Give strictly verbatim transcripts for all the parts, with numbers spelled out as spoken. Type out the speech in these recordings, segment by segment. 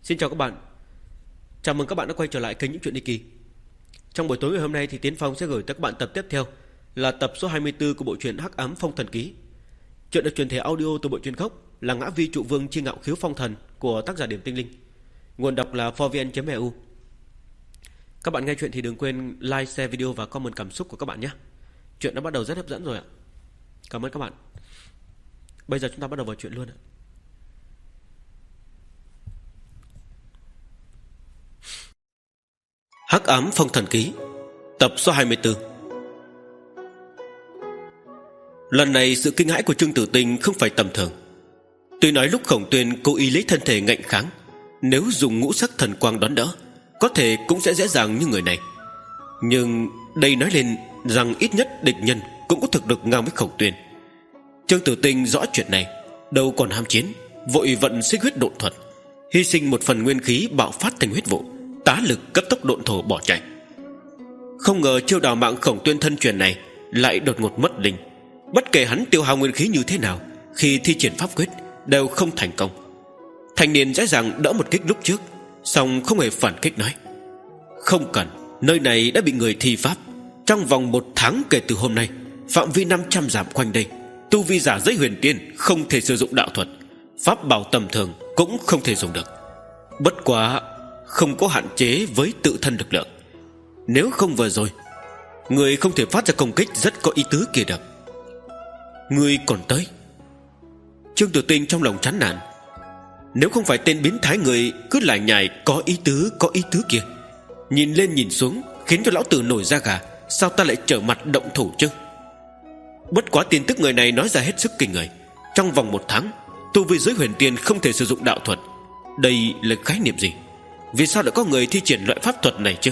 Xin chào các bạn. Chào mừng các bạn đã quay trở lại kênh Những Chuyện Đi Kỳ. Trong buổi tối ngày hôm nay thì Tiến Phong sẽ gửi tới các bạn tập tiếp theo, là tập số hai mươi tư của bộ truyện Hắc Ám Phong Thần Ký. Chuyện được truyền thể audio từ bộ truyện gốc là Ngã Vi Trụ Vương Chi Ngạo Khiếu Phong Thần của tác giả Điểm Tinh Linh. Nguồn đọc là forvn.eu. Các bạn nghe chuyện thì đừng quên like, share video và comment cảm xúc của các bạn nhé. Chuyện đã bắt đầu rất hấp dẫn rồi ạ. Cảm ơn các bạn. Bây giờ chúng ta bắt đầu vào chuyện luôn ạ. Hắc Ám Phong Thần Ký, tập số hai mươi tư. Lần này sự kinh hãi của Trương Tử Tinh không phải tầm thường. Tuy nói lúc Khổng Tuyên cố ý lấy thân thể ngạnh kháng, nếu dùng ngũ sắc thần quang đón đỡ, có thể cũng sẽ dễ dàng như người này. Nhưng đây nói lên rằng ít nhất địch nhân cũng có thực lực ngang với Khổng Tuyên. Trương Tử Tinh rõ chuyện này, đâu còn ham chiến, vội vận xích huyết độn thuật, hy sinh một phần nguyên khí bạo phát thành huyết vụ, tá lực cấp tốc độn thổ bỏ chạy. Không ngờ chiêu đào mạng Khổng Tuyên thân truyền này lại đột ngột mất linh. Bất kể hắn tiêu hao nguyên khí như thế nào, khi thi triển pháp quyết đều không thành công. Thanh niên dễ dàng đỡ một kích lúc trước, song không hề phản kích, nói: "Không cần, nơi này đã bị người thi pháp. Trong vòng một tháng kể từ hôm nay, phạm vi năm trăm dặm quanh đây, tu vi giả giới huyền tiên không thể sử dụng đạo thuật, pháp bảo tầm thường cũng không thể dùng được. Bất quá không có hạn chế với tự thân lực lượng. Nếu không vừa rồi người không thể phát ra công kích rất có ý tứ kia được. Người còn tới." Trương Tử Tinh trong lòng chán nản. Nếu không phải tên biến thái người cứ lại nhải có ý tứ có ý tứ kia, nhìn lên nhìn xuống khiến cho lão tử nổi da gà, sao ta lại trở mặt động thủ chứ? Bất quá tin tức người này nói ra hết sức kinh người. Trong vòng một tháng, tu vi giới huyền tiên không thể sử dụng đạo thuật. Đây là khái niệm gì? Vì sao lại có người thi triển loại pháp thuật này chứ?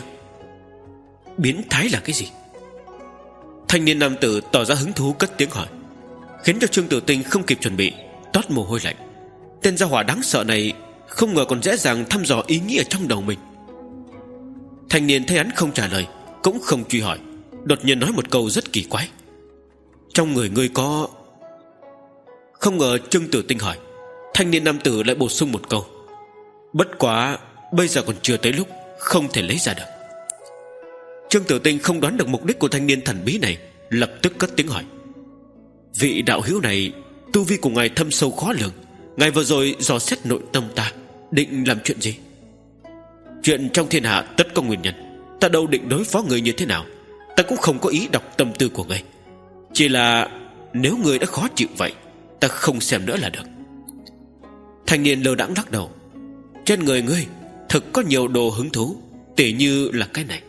Biến thái là cái gì? Thanh niên nam tử tỏ ra hứng thú cất tiếng hỏi, khiến cho Trương Tử Tinh không kịp chuẩn bị, toát mồ hôi lạnh. Tên gia hỏa đáng sợ này không ngờ còn dễ dàng thăm dò ý nghĩ ở trong đầu mình. Thanh niên thấy hắn không trả lời, cũng không truy hỏi, đột nhiên nói một câu rất kỳ quái: "Trong người ngươi có..." Không ngờ Trương Tử Tinh hỏi, thanh niên nam tử lại bổ sung một câu: "Bất quá bây giờ còn chưa tới lúc, không thể lấy ra được." Trương Tử Tinh không đoán được mục đích của thanh niên thần bí này, lập tức cất tiếng hỏi: "Vị đạo hữu này tu vi của ngài thâm sâu khó lường, ngài vừa rồi dò xét nội tâm ta, định làm chuyện gì?" "Chuyện trong thiên hạ tất có nguyên nhân, ta đâu định đối phó người như thế nào. Ta cũng không có ý đọc tâm tư của ngươi. Chỉ là nếu ngươi đã khó chịu vậy, ta không xem nữa là được." Thanh niên lơ đãng lắc đầu: "Trên người ngươi thực có nhiều đồ hứng thú, tỉ như là cái này."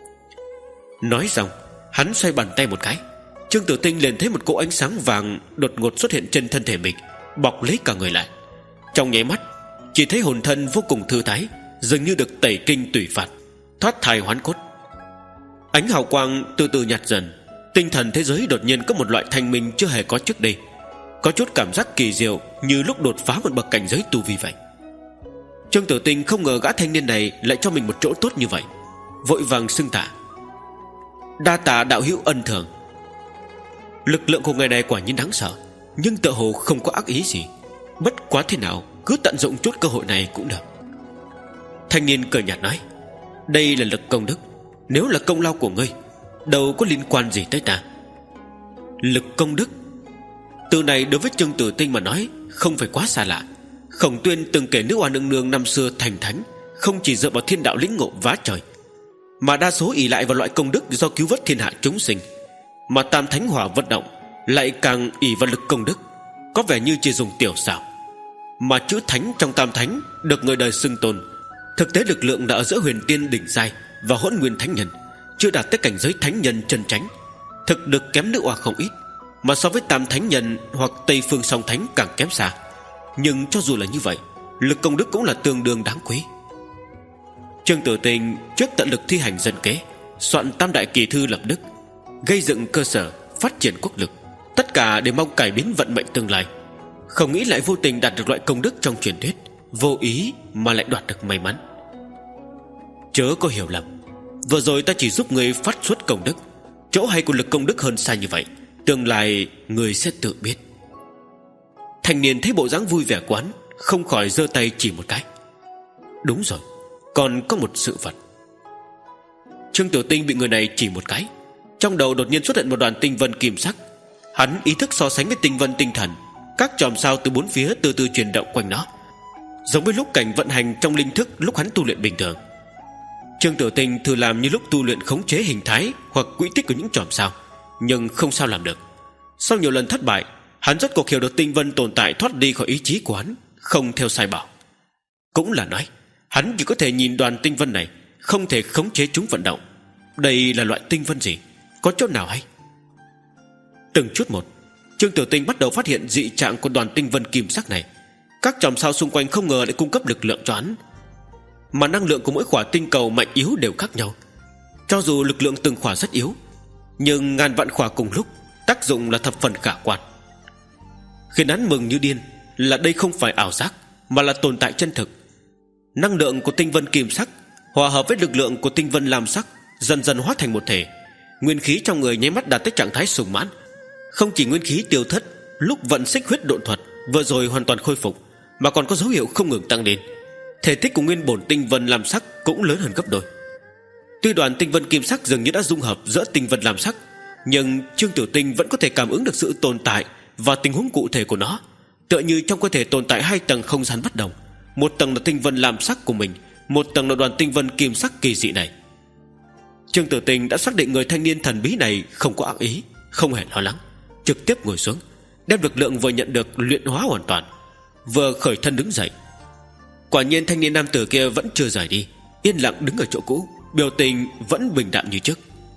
Nói xong, hắn xoay bàn tay một cái, Trương Tử Tinh liền thấy một cỗ ánh sáng vàng đột ngột xuất hiện trên thân thể mình, bọc lấy cả người lại. Trong nháy mắt, chỉ thấy hồn thân vô cùng thư thái, dường như được tẩy kinh tùy phạt, thoát thai hoán cốt. Ánh hào quang từ từ nhạt dần, tinh thần thế giới đột nhiên có một loại thanh minh chưa hề có trước đây, có chút cảm giác kỳ diệu như lúc đột phá một bậc cảnh giới tu vi vậy. Trương Tử Tinh không ngờ gã thanh niên này lại cho mình một chỗ tốt như vậy, vội vàng xưng tạ: "Đa tạ đạo hữu ân thường." Lực lượng của người này quả nhiên đáng sợ, nhưng tựa hồ không có ác ý gì. Bất quá thế nào cứ tận dụng chút cơ hội này cũng được. Thanh niên cười nhạt nói: "Đây là lực công đức, nếu là công lao của ngươi, đâu có liên quan gì tới ta." Lực công đức, từ này đối với Trương Tử Tinh mà nói không phải quá xa lạ. Khổng Tuyên từng kể nữ oa nương nương năm xưa thành thánh không chỉ dựa vào thiên đạo lĩnh ngộ vá trời, mà đa số ỷ lại vào loại công đức do cứu vớt thiên hạ chúng sinh. Mà Tam Thánh Hỏa vận động lại càng ỷ vào lực công đức, có vẻ như chỉ dùng tiểu xảo. Mà chữ thánh trong Tam Thánh được người đời xưng tôn, thực tế lực lượng đã ở giữa huyền tiên đỉnh giai và hỗn nguyên thánh nhân, chưa đạt tới cảnh giới thánh nhân chân chánh. Thực lực kém nữ oa không ít, mà so với Tam Thánh nhân hoặc Tây Phương Song Thánh càng kém xa. Nhưng cho dù là như vậy, lực công đức cũng là tương đương đáng quý. Trương Tử Tinh trước tận lực thi hành dân kế, soạn tam đại kỳ thư lập đức, gây dựng cơ sở, phát triển quốc lực, tất cả để mong cải biến vận mệnh tương lai. Không nghĩ lại vô tình đạt được loại công đức trong truyền thuyết, vô ý mà lại đoạt được may mắn. Chớ có hiểu lầm, vừa rồi ta chỉ giúp người phát xuất công đức, chỗ hay của lực công đức hơn xa như vậy, tương lai người sẽ tự biết. Thanh niên thấy bộ dáng vui vẻ quán, không khỏi giơ tay chỉ một cái: Đúng rồi, còn có một sự vật. Trương Tiểu Tinh bị người này chỉ một cái, trong đầu đột nhiên xuất hiện một đoàn tinh vân kim sắc. Hắn ý thức so sánh với tinh vân tinh thần, các chòm sao từ bốn phía từ từ chuyển động quanh nó, giống với lúc cảnh vận hành trong linh thức lúc hắn tu luyện bình thường. Trương Tiểu Tinh thử làm như lúc tu luyện khống chế hình thái hoặc quỹ tích của những chòm sao, nhưng không sao làm được. Sau nhiều lần thất bại, hắn rốt cuộc hiểu được tinh vân tồn tại thoát đi khỏi ý chí của hắn, không theo sai bảo. Cũng là nói, hắn chỉ có thể nhìn đoàn tinh vân này, không thể khống chế chúng vận động. Đây là loại tinh vân gì? Có chỗ nào hay? Từng chút một, Trương Tiểu Tinh bắt đầu phát hiện dị trạng của đoàn tinh vân kim sắc này. Các chòm sao xung quanh không ngờ lại cung cấp lực lượng cho hắn, mà năng lượng của mỗi khỏa tinh cầu mạnh yếu đều khác nhau. Cho dù lực lượng từng khỏa rất yếu, nhưng ngàn vạn khỏa cùng lúc, tác dụng là thập phần khả quan. Khiến hắn mừng như điên là đây không phải ảo giác, mà là tồn tại chân thực. Năng lượng của tinh vân kim sắc hòa hợp với lực lượng của tinh vân lam sắc, dần dần hóa thành một thể. Nguyên khí trong người nháy mắt đạt tới trạng thái sung mãn. Không chỉ nguyên khí tiêu thất lúc vận xích huyết độn thuật vừa rồi hoàn toàn khôi phục, mà còn có dấu hiệu không ngừng tăng lên. Thể tích của nguyên bổn tinh vân lam sắc cũng lớn hơn gấp đôi. Tuy đoàn tinh vân kim sắc dường như đã dung hợp giữa tinh vân lam sắc, nhưng Trương Tiểu Tinh vẫn có thể cảm ứng được sự tồn tại và tình huống cụ thể của nó. Tựa như trong cơ thể tồn tại hai tầng không gian bất đồng, một tầng là tinh vân lam sắc của mình, một tầng là đoàn tinh vân kim sắc kỳ dị này. Trương Tiểu Tinh đã xác định người thanh niên thần bí này không có ác ý, không hề lo lắng, trực tiếp ngồi xuống, đem lực lượng vừa nhận được luyện hóa hoàn toàn, vừa khởi thân đứng dậy. Quả nhiên thanh niên nam tử kia vẫn chưa rời đi, yên lặng đứng ở chỗ cũ, biểu tình vẫn bình đạm như trước.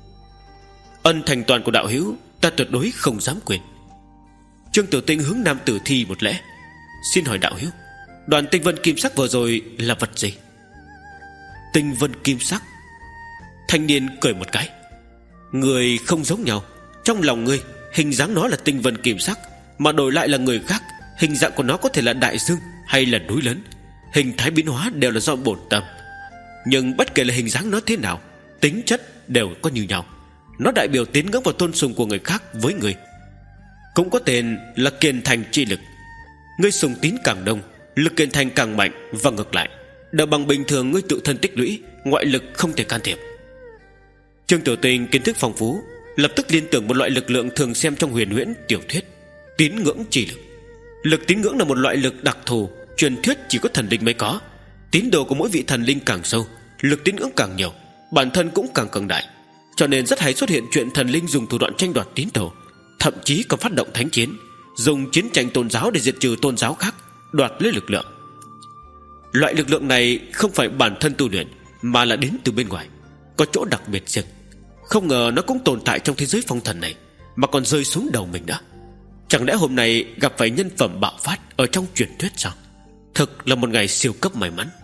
Ân thành toàn của đạo hữu ta tuyệt đối không dám quên. Trương Tiểu Tinh hướng nam tử thi một lễ. Xin hỏi đạo hữu, đoàn tinh vân kim sắc vừa rồi là vật gì? Tinh vân kim sắc? Thanh niên cười một cái. Người không giống nhau. Trong lòng ngươi, hình dáng nó là tinh vân kim sắc, mà đổi lại là người khác, hình dạng của nó có thể là đại dương hay là núi lớn. Hình thái biến hóa đều là do bổn tâm. Nhưng bất kể là hình dáng nó thế nào, tính chất đều có như nhau. Nó đại biểu tín ngưỡng và tôn sùng của người khác với người. Cũng có tên là kiền thành chi lực. Ngươi sùng tín càng đông, lực kiền thành càng mạnh, và ngược lại, đều bằng bình thường ngươi tự thân tích lũy, ngoại lực không thể can thiệp. Trương Tiểu Tinh kiến thức phong phú, lập tức liên tưởng một loại lực lượng thường xem trong huyền huyễn tiểu thuyết, tín ngưỡng chi lực. Lực tín ngưỡng là một loại lực đặc thù, truyền thuyết chỉ có thần linh mới có. Tín đồ của mỗi vị thần linh càng sâu, lực tín ngưỡng càng nhiều, bản thân cũng càng cường đại. Cho nên rất hay xuất hiện chuyện thần linh dùng thủ đoạn tranh đoạt tín đồ, thậm chí còn phát động thánh chiến, dùng chiến tranh tôn giáo để diệt trừ tôn giáo khác, đoạt lấy lực lượng. Loại lực lượng này không phải bản thân tu luyện, mà là đến từ bên ngoài, có chỗ đặc biệt riêng. Không ngờ nó cũng tồn tại trong thế giới phong thần này, mà còn rơi xuống đầu mình đó. Chẳng lẽ hôm nay gặp phải nhân phẩm bạo phát ở trong truyền thuyết sao? Thực là một ngày siêu cấp may mắn.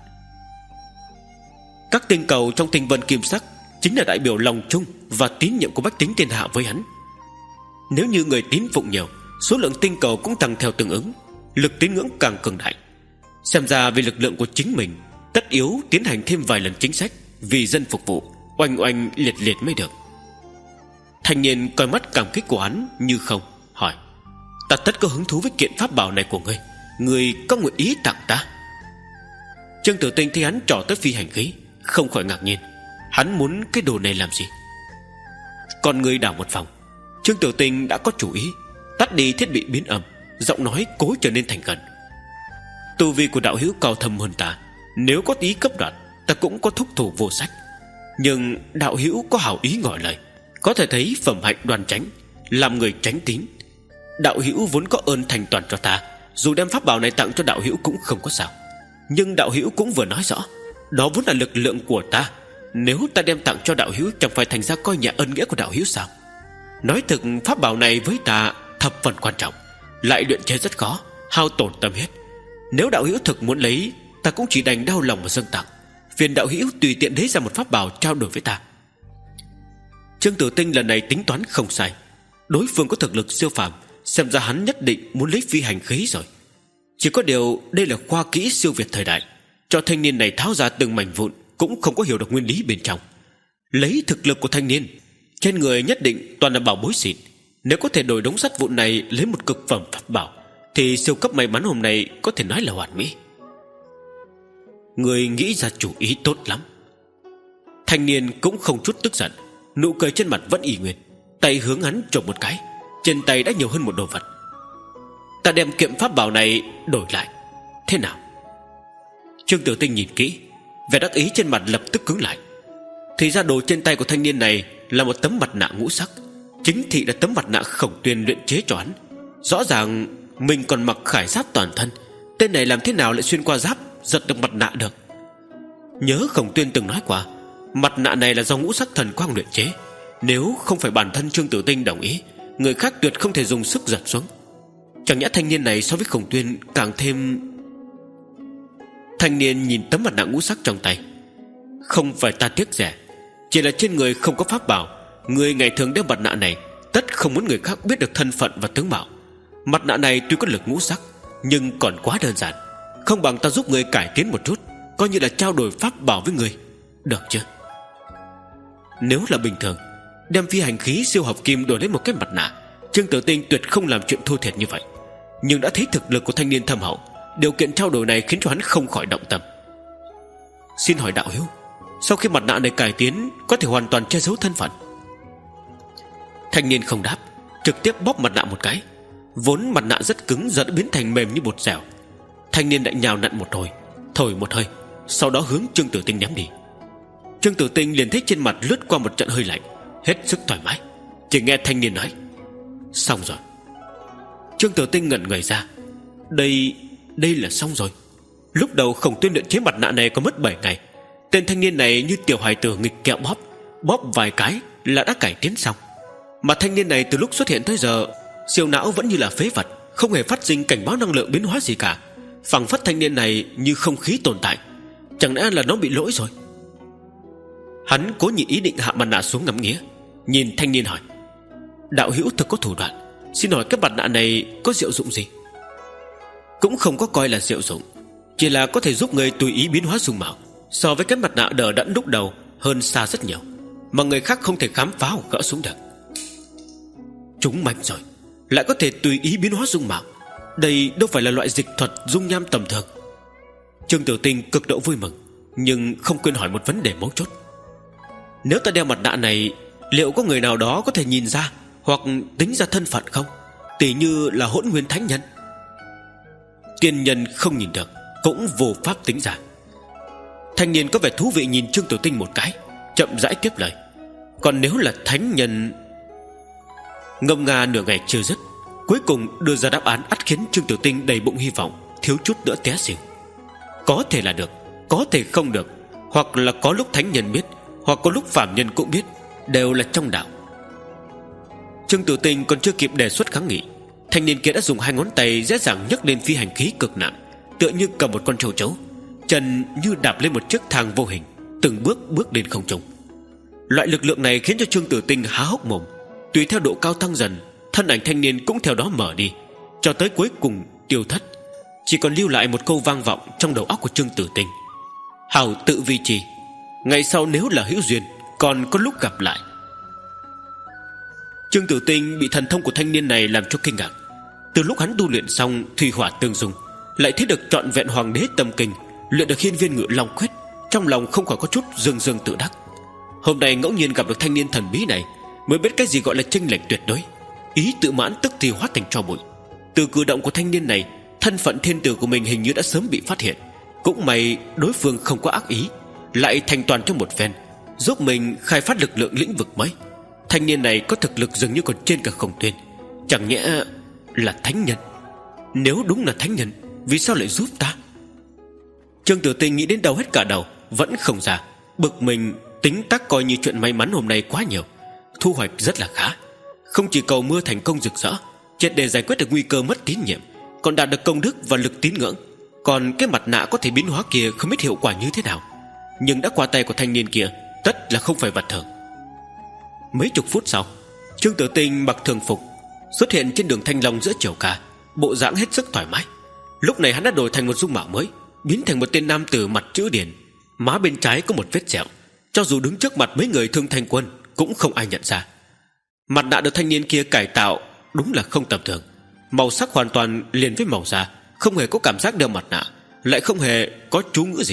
Các tinh cầu trong tinh vân kim sắc chính là đại biểu lòng chung và tín nhiệm của bách tính thiên hạ với hắn. Nếu như người tín phụng nhiều, số lượng tinh cầu cũng tăng theo tương ứng, lực tín ngưỡng càng cường đại. Xem ra vì lực lượng của chính mình, tất yếu tiến hành thêm vài lần chính sách vì dân phục vụ, oanh oanh liệt liệt mới được. Thanh niên coi mắt cảm kích của hắn như không, hỏi: Ta tất có hứng thú với kiện pháp bảo này của ngươi, ngươi có nguyện ý tặng ta? Trương Tử Tinh thấy hắn trỏ tới phi hành khí, không khỏi ngạc nhiên. Hắn muốn cái đồ này làm gì? Còn người đảo một vòng, Trương Tử Tinh đã có chủ ý, tắt đi thiết bị biến âm, giọng nói cố trở nên thành khẩn. Tu vi của đạo hữu cao thâm hơn ta, nếu có ý cấp đoạt, ta cũng có thúc thủ vô sách. Nhưng đạo hữu có hảo ý ngỏ lời, có thể thấy phẩm hạnh đoan chánh, làm người chánh tín. Đạo hữu vốn có ơn thành toàn cho ta, dù đem pháp bảo này tặng cho đạo hữu cũng không có sao. Nhưng đạo hữu cũng vừa nói rõ, đó vốn là lực lượng của ta. Nếu ta đem tặng cho đạo hữu, chẳng phải thành ra coi nhẹ ơn nghĩa của đạo hữu sao? Nói thực, pháp bảo này với ta thập phần quan trọng, lại luyện chế rất khó, hao tổn tâm huyết. Nếu đạo hữu thực muốn lấy, ta cũng chỉ đành đau lòng mà dâng tặng. Phiền đạo hữu tùy tiện lấy ra một pháp bảo trao đổi với ta. Trương Tử Tinh lần này tính toán không sai, đối phương có thực lực siêu phàm, xem ra hắn nhất định muốn lấy phi hành khí rồi. Chỉ có điều đây là khoa kỹ siêu việt thời đại, cho thanh niên này tháo ra từng mảnh vụn cũng không có hiểu được nguyên lý bên trong. Lấy thực lực của thanh niên, trên người nhất định toàn là bảo bối xịn. Nếu có thể đổi đống sắt vụn này lấy một cực phẩm pháp bảo, thì siêu cấp may mắn hôm nay có thể nói là hoàn mỹ. Người nghĩ ra chủ ý tốt lắm. Thanh niên cũng không chút tức giận, nụ cười trên mặt vẫn y nguyên, tay hướng hắn chộp một cái. Trên tay đã nhiều hơn một đồ vật. Ta đem kiệm pháp bảo này đổi lại, thế nào? Trương Tử Tinh nhìn kỹ, vẻ đắc ý trên mặt lập tức cứng lại. Thì ra đồ trên tay của thanh niên này là một tấm mặt nạ ngũ sắc, chính thị là tấm mặt nạ Khổng Tuyên luyện chế cho hắn. Rõ ràng mình còn mặc khải giáp toàn thân, tên này làm thế nào lại xuyên qua giáp giật được mặt nạ được? Nhớ Khổng Tuyên từng nói qua, mặt nạ này là do ngũ sắc thần quang luyện chế. Nếu không phải bản thân Trương Tử Tinh đồng ý, người khác tuyệt không thể dùng sức giật xuống. Chẳng nhẽ thanh niên này so với Khổng Tuyên càng thêm... Thanh niên nhìn tấm mặt nạ ngũ sắc trong tay. Không phải ta tiếc rẻ, chỉ là trên người không có pháp bảo. Người ngày thường đeo mặt nạ này tất không muốn người khác biết được thân phận và tướng mạo. Mặt nạ này tuy có lực ngũ sắc, nhưng còn quá đơn giản. Không bằng ta giúp người cải tiến một chút, coi như là trao đổi pháp bảo với người, được chưa? Nếu là bình thường, đem phi hành khí siêu hợp kim đổi lấy một cái mặt nạ, Trương Tử Tinh tuyệt không làm chuyện thua thiệt như vậy. Nhưng đã thấy thực lực của thanh niên thâm hậu, điều kiện trao đổi này khiến cho hắn không khỏi động tâm. Xin hỏi đạo hữu, sau khi mặt nạ này cải tiến có thể hoàn toàn che giấu thân phận? Thanh niên không đáp, trực tiếp bóp mặt nạ một cái. Vốn mặt nạ rất cứng giờ đã biến thành mềm như bột dẻo. Thanh niên lại nhào nặn một hồi, thổi một hơi, sau đó hướng Trương Tử Tinh ném đi. Trương Tử Tinh liền thấy trên mặt lướt qua một trận hơi lạnh, hết sức thoải mái. Chỉ nghe thanh niên nói: xong rồi. Trương Tử Tinh ngẩn người ra. Đây, đây là xong rồi. Lúc đầu Khổng Tuyên luyện chế mặt nạ này có mất bảy ngày. Tên thanh niên này như tiểu hài tử nghịch kẹo bóp, bóp vài cái là đã cải tiến xong. Mà thanh niên này từ lúc xuất hiện tới giờ, siêu não vẫn như là phế vật, không hề phát sinh cảnh báo năng lượng biến hóa gì cả. Phảng phất thanh niên này như không khí tồn tại. Chẳng lẽ là nó bị lỗi rồi? Hắn cố nhịn ý định hạ mặt nạ xuống ngắm nghía, nhìn thanh niên hỏi: đạo hữu thực có thủ đoạn, xin hỏi cái mặt nạ này có diệu dụng gì? Cũng không có coi là diệu dụng, chỉ là có thể giúp người tùy ý biến hóa dung mạo, so với cái mặt nạ đờ đẫn lúc đầu hơn xa rất nhiều, mà người khác không thể khám phá hoặc gỡ xuống được. Chúng mạnh rồi, lại có thể tùy ý biến hóa dung mạo. Đây đâu phải là loại dịch thuật dung nham tầm thường. Trương Tử Tinh cực độ vui mừng, nhưng không quên hỏi một vấn đề mấu chốt. Nếu ta đeo mặt nạ này, liệu có người nào đó có thể nhìn ra hoặc tính ra thân phận không? Tỷ như là Hỗn Nguyên Thánh Nhân. Tiên nhân không nhìn được, cũng vô pháp tính ra. Thanh niên có vẻ thú vị nhìn Trương Tử Tinh một cái, chậm rãi tiếp lời: còn nếu là thánh nhân... Ngâm nga nửa ngày chưa dứt, cuối cùng đưa ra đáp án ắt khiến Trương Tử Tinh đầy bụng hy vọng, thiếu chút nữa té xỉu. Có thể là được, có thể không được, hoặc là có lúc thánh nhân biết, hoặc có lúc phàm nhân cũng biết, đều là trong đạo. Trương Tử Tinh còn chưa kịp đề xuất kháng nghị, thanh niên kia đã dùng hai ngón tay dễ dàng nhấc lên phi hành khí cực nặng, tựa như cầm một con trâu trấu, chân như đạp lên một chiếc thang vô hình, từng bước bước lên không trung. Loại lực lượng này khiến cho Trương Tử Tinh há hốc mồm. Tùy theo độ cao tăng dần, thân ảnh thanh niên cũng theo đó mở đi, cho tới cuối cùng tiêu thất. Chỉ còn lưu lại một câu vang vọng trong đầu óc của Trương Tử Tinh: hảo tự vi trì, ngày sau nếu là hữu duyên, còn có lúc gặp lại. Trương Tử Tinh bị thần thông của thanh niên này làm cho kinh ngạc. Từ lúc hắn tu luyện xong thủy hỏa tương dung, lại thấy được trọn vẹn hoàng đế tâm kinh, luyện được hiên viên ngự long quyết, trong lòng không khỏi có chút dương dương tự đắc. Hôm nay ngẫu nhiên gặp được thanh niên thần bí này, mới biết cái gì gọi là chênh lệch tuyệt đối. Ý tự mãn tức thì hóa thành tro bụi. Từ cử động của thanh niên này, thân phận thiên tử của mình hình như đã sớm bị phát hiện. Cũng may đối phương không có ác ý, lại thành toàn trong một phen, giúp mình khai phát lực lượng lĩnh vực mới. Thanh niên này có thực lực dường như còn trên cả Khổng Tuyên. Chẳng nhẽ là thánh nhân? Nếu đúng là thánh nhân, vì sao lại giúp ta? Trương Tử Tinh nghĩ đến đâu hết cả đầu, vẫn không ra. Bực mình tính tác coi như chuyện may mắn hôm nay quá nhiều. Thu hoạch rất là khá, không chỉ cầu mưa thành công rực rỡ, triệt để giải quyết được nguy cơ mất tín nhiệm, còn đạt được công đức và lực tín ngưỡng. Còn cái mặt nạ có thể biến hóa kia không biết hiệu quả như thế nào, nhưng đã qua tay của thanh niên kia, tất là không phải vật thường. Mấy chục phút sau, Trương Tử Tinh mặc thường phục xuất hiện trên đường Thanh Long giữa chiều ca, bộ dáng hết sức thoải mái. Lúc này hắn đã đổi thành một dung mạo mới, biến thành một tên nam tử mặt chữ điển, má bên trái có một vết sẹo, cho dù đứng trước mặt mấy người Thương Thanh Quân cũng không ai nhận ra. Mặt nạ được thanh niên kia cải tạo đúng là không tầm thường, màu sắc hoàn toàn liền với màu da, không hề có cảm giác đeo mặt nạ, lại không hề có chú ngữ gì,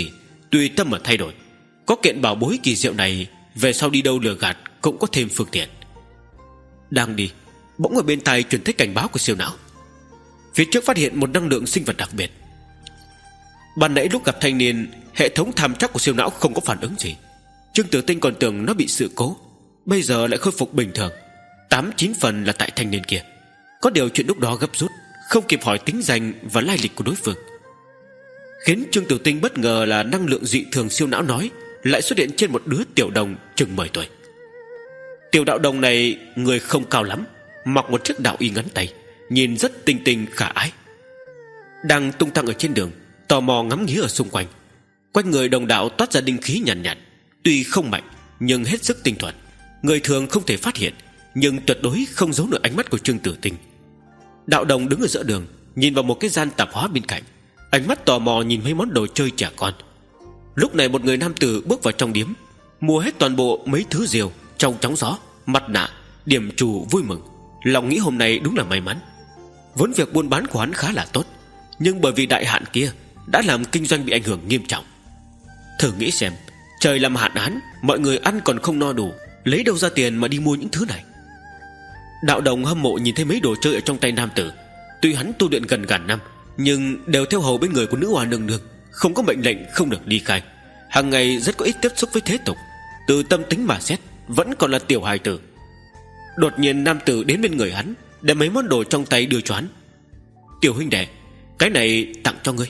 tùy tâm mà thay đổi. Có kiện bảo bối kỳ diệu này, về sau đi đâu lừa gạt cũng có thêm phương tiện. Đang đi, bỗng ở bên tai truyền tới cảnh báo của siêu não. Phía trước phát hiện một năng lượng sinh vật đặc biệt. Ban nãy lúc gặp thanh niên, hệ thống tham trắc của siêu não không có phản ứng gì. Trương Tử Tinh còn tưởng nó bị sự cố, bây giờ lại khôi phục bình thường. Tám chín phần là tại thanh niên kia. Có điều chuyện lúc đó gấp rút, không kịp hỏi tính danh và lai lịch của đối phương. Khiến Trương Tử Tinh bất ngờ là năng lượng dị thường siêu não nói lại xuất hiện trên một đứa tiểu đồng chừng mười tuổi. Tiểu đạo đồng này người không cao lắm, mặc một chiếc đạo y ngắn tay, nhìn rất tinh tinh khả ái. Đang tung tăng ở trên đường, tò mò ngắm nghía ở xung quanh. Quanh người đồng đạo toát ra đinh khí nhàn nhạt, nhạt, tuy không mạnh nhưng hết sức tinh thuần. Người thường không thể phát hiện, nhưng tuyệt đối không giấu được ánh mắt của Trương Tử Tinh. Đạo đồng đứng ở giữa đường, nhìn vào một cái gian tạp hóa bên cạnh, ánh mắt tò mò nhìn mấy món đồ chơi trẻ con. Lúc này một người nam tử bước vào trong điếm, mua hết toàn bộ mấy thứ rìu, trong chóng gió, mặt nạ, điểm trù vui mừng. Lòng nghĩ hôm nay đúng là may mắn. Vốn việc buôn bán của hắn khá là tốt, nhưng bởi vì đại hạn kia đã làm kinh doanh bị ảnh hưởng nghiêm trọng. Thử nghĩ xem, trời làm hạn hán, mọi người ăn còn không no đủ, lấy đâu ra tiền mà đi mua những thứ này. Đạo đồng hâm mộ nhìn thấy mấy đồ chơi ở trong tay nam tử. Tuy hắn tu luyện gần ngàn năm, nhưng đều theo hầu bên người của nữ hoa nương nương, không có mệnh lệnh không được đi khai. Hàng ngày rất có ít tiếp xúc với thế tục. Từ tâm tính mà xét, vẫn còn là tiểu hài tử. Đột nhiên nam tử đến bên người hắn, đem mấy món đồ trong tay đưa cho hắn. Tiểu huynh đệ, cái này tặng cho ngươi.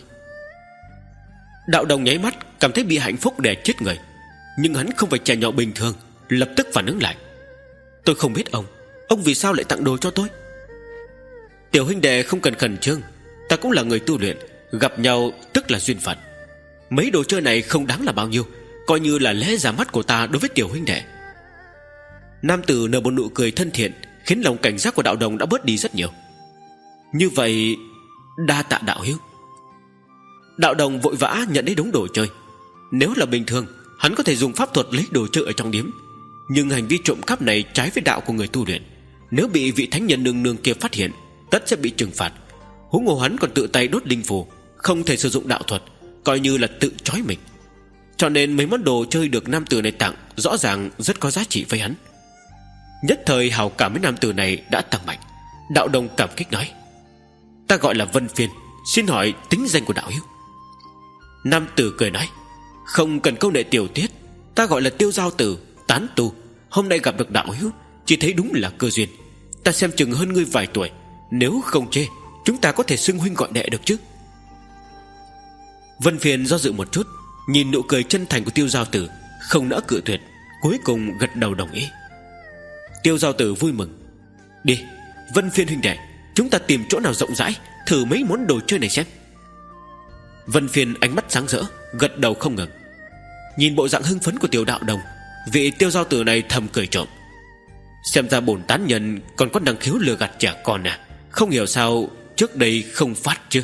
Đạo đồng nháy mắt cảm thấy bị hạnh phúc đè chết người. Nhưng hắn không phải trẻ nhỏ bình thường, lập tức phản ứng lại. Tôi không biết ông, ông vì sao lại tặng đồ cho tôi? Tiểu huynh đệ không cần khẩn trương, ta cũng là người tu luyện, gặp nhau tức là duyên phận. Mấy đồ chơi này không đáng là bao nhiêu, coi như là lẽ ra mắt của ta đối với tiểu huynh đệ. Nam tử nở một nụ cười thân thiện, khiến lòng cảnh giác của đạo đồng đã bớt đi rất nhiều. Như vậy đa tạ đạo hữu. Đạo đồng vội vã nhận lấy đống đồ chơi. Nếu là bình thường, hắn có thể dùng pháp thuật lấy đồ chơi ở trong điếm, nhưng hành vi trộm cắp này trái với đạo của người tu luyện. Nếu bị vị thánh nhân nương nương kia phát hiện, tất sẽ bị trừng phạt. Huống hồ hắn còn tự tay đốt linh phù, không thể sử dụng đạo thuật, coi như là tự trói mình. Cho nên mấy món đồ chơi được nam tử này tặng rõ ràng rất có giá trị với hắn. Nhất thời hào cảm với nam tử này đã tăng mạnh. Đạo đồng cảm kích nói: Ta gọi là Vân Phiên, xin hỏi tính danh của đạo hữu? Nam tử cười nói: Không cần câu nệ tiểu tiết, ta gọi là Tiêu Giao Tử, tán tu. Hôm nay gặp được đạo hữu, chỉ thấy đúng là cơ duyên. Ta xem chừng hơn ngươi vài tuổi, nếu không chê, chúng ta có thể xưng huynh gọi đệ được chứ? Vân Phiên do dự một chút, nhìn nụ cười chân thành của Tiêu Giao Tử, không nỡ cự tuyệt, cuối cùng gật đầu đồng ý. Tiêu Giao Tử vui mừng: Đi, Vân Phiên huynh đệ, chúng ta tìm chỗ nào rộng rãi, thử mấy món đồ chơi này xem. Vân Phiên ánh mắt sáng rỡ, gật đầu không ngừng. Nhìn bộ dạng hưng phấn của tiểu đạo đồng, vị Tiêu Giao Tử này thầm cười trộm: Xem ra bổn tán nhân còn có năng khiếu lừa gạt trẻ con à, không hiểu sao trước đây không phát chứ.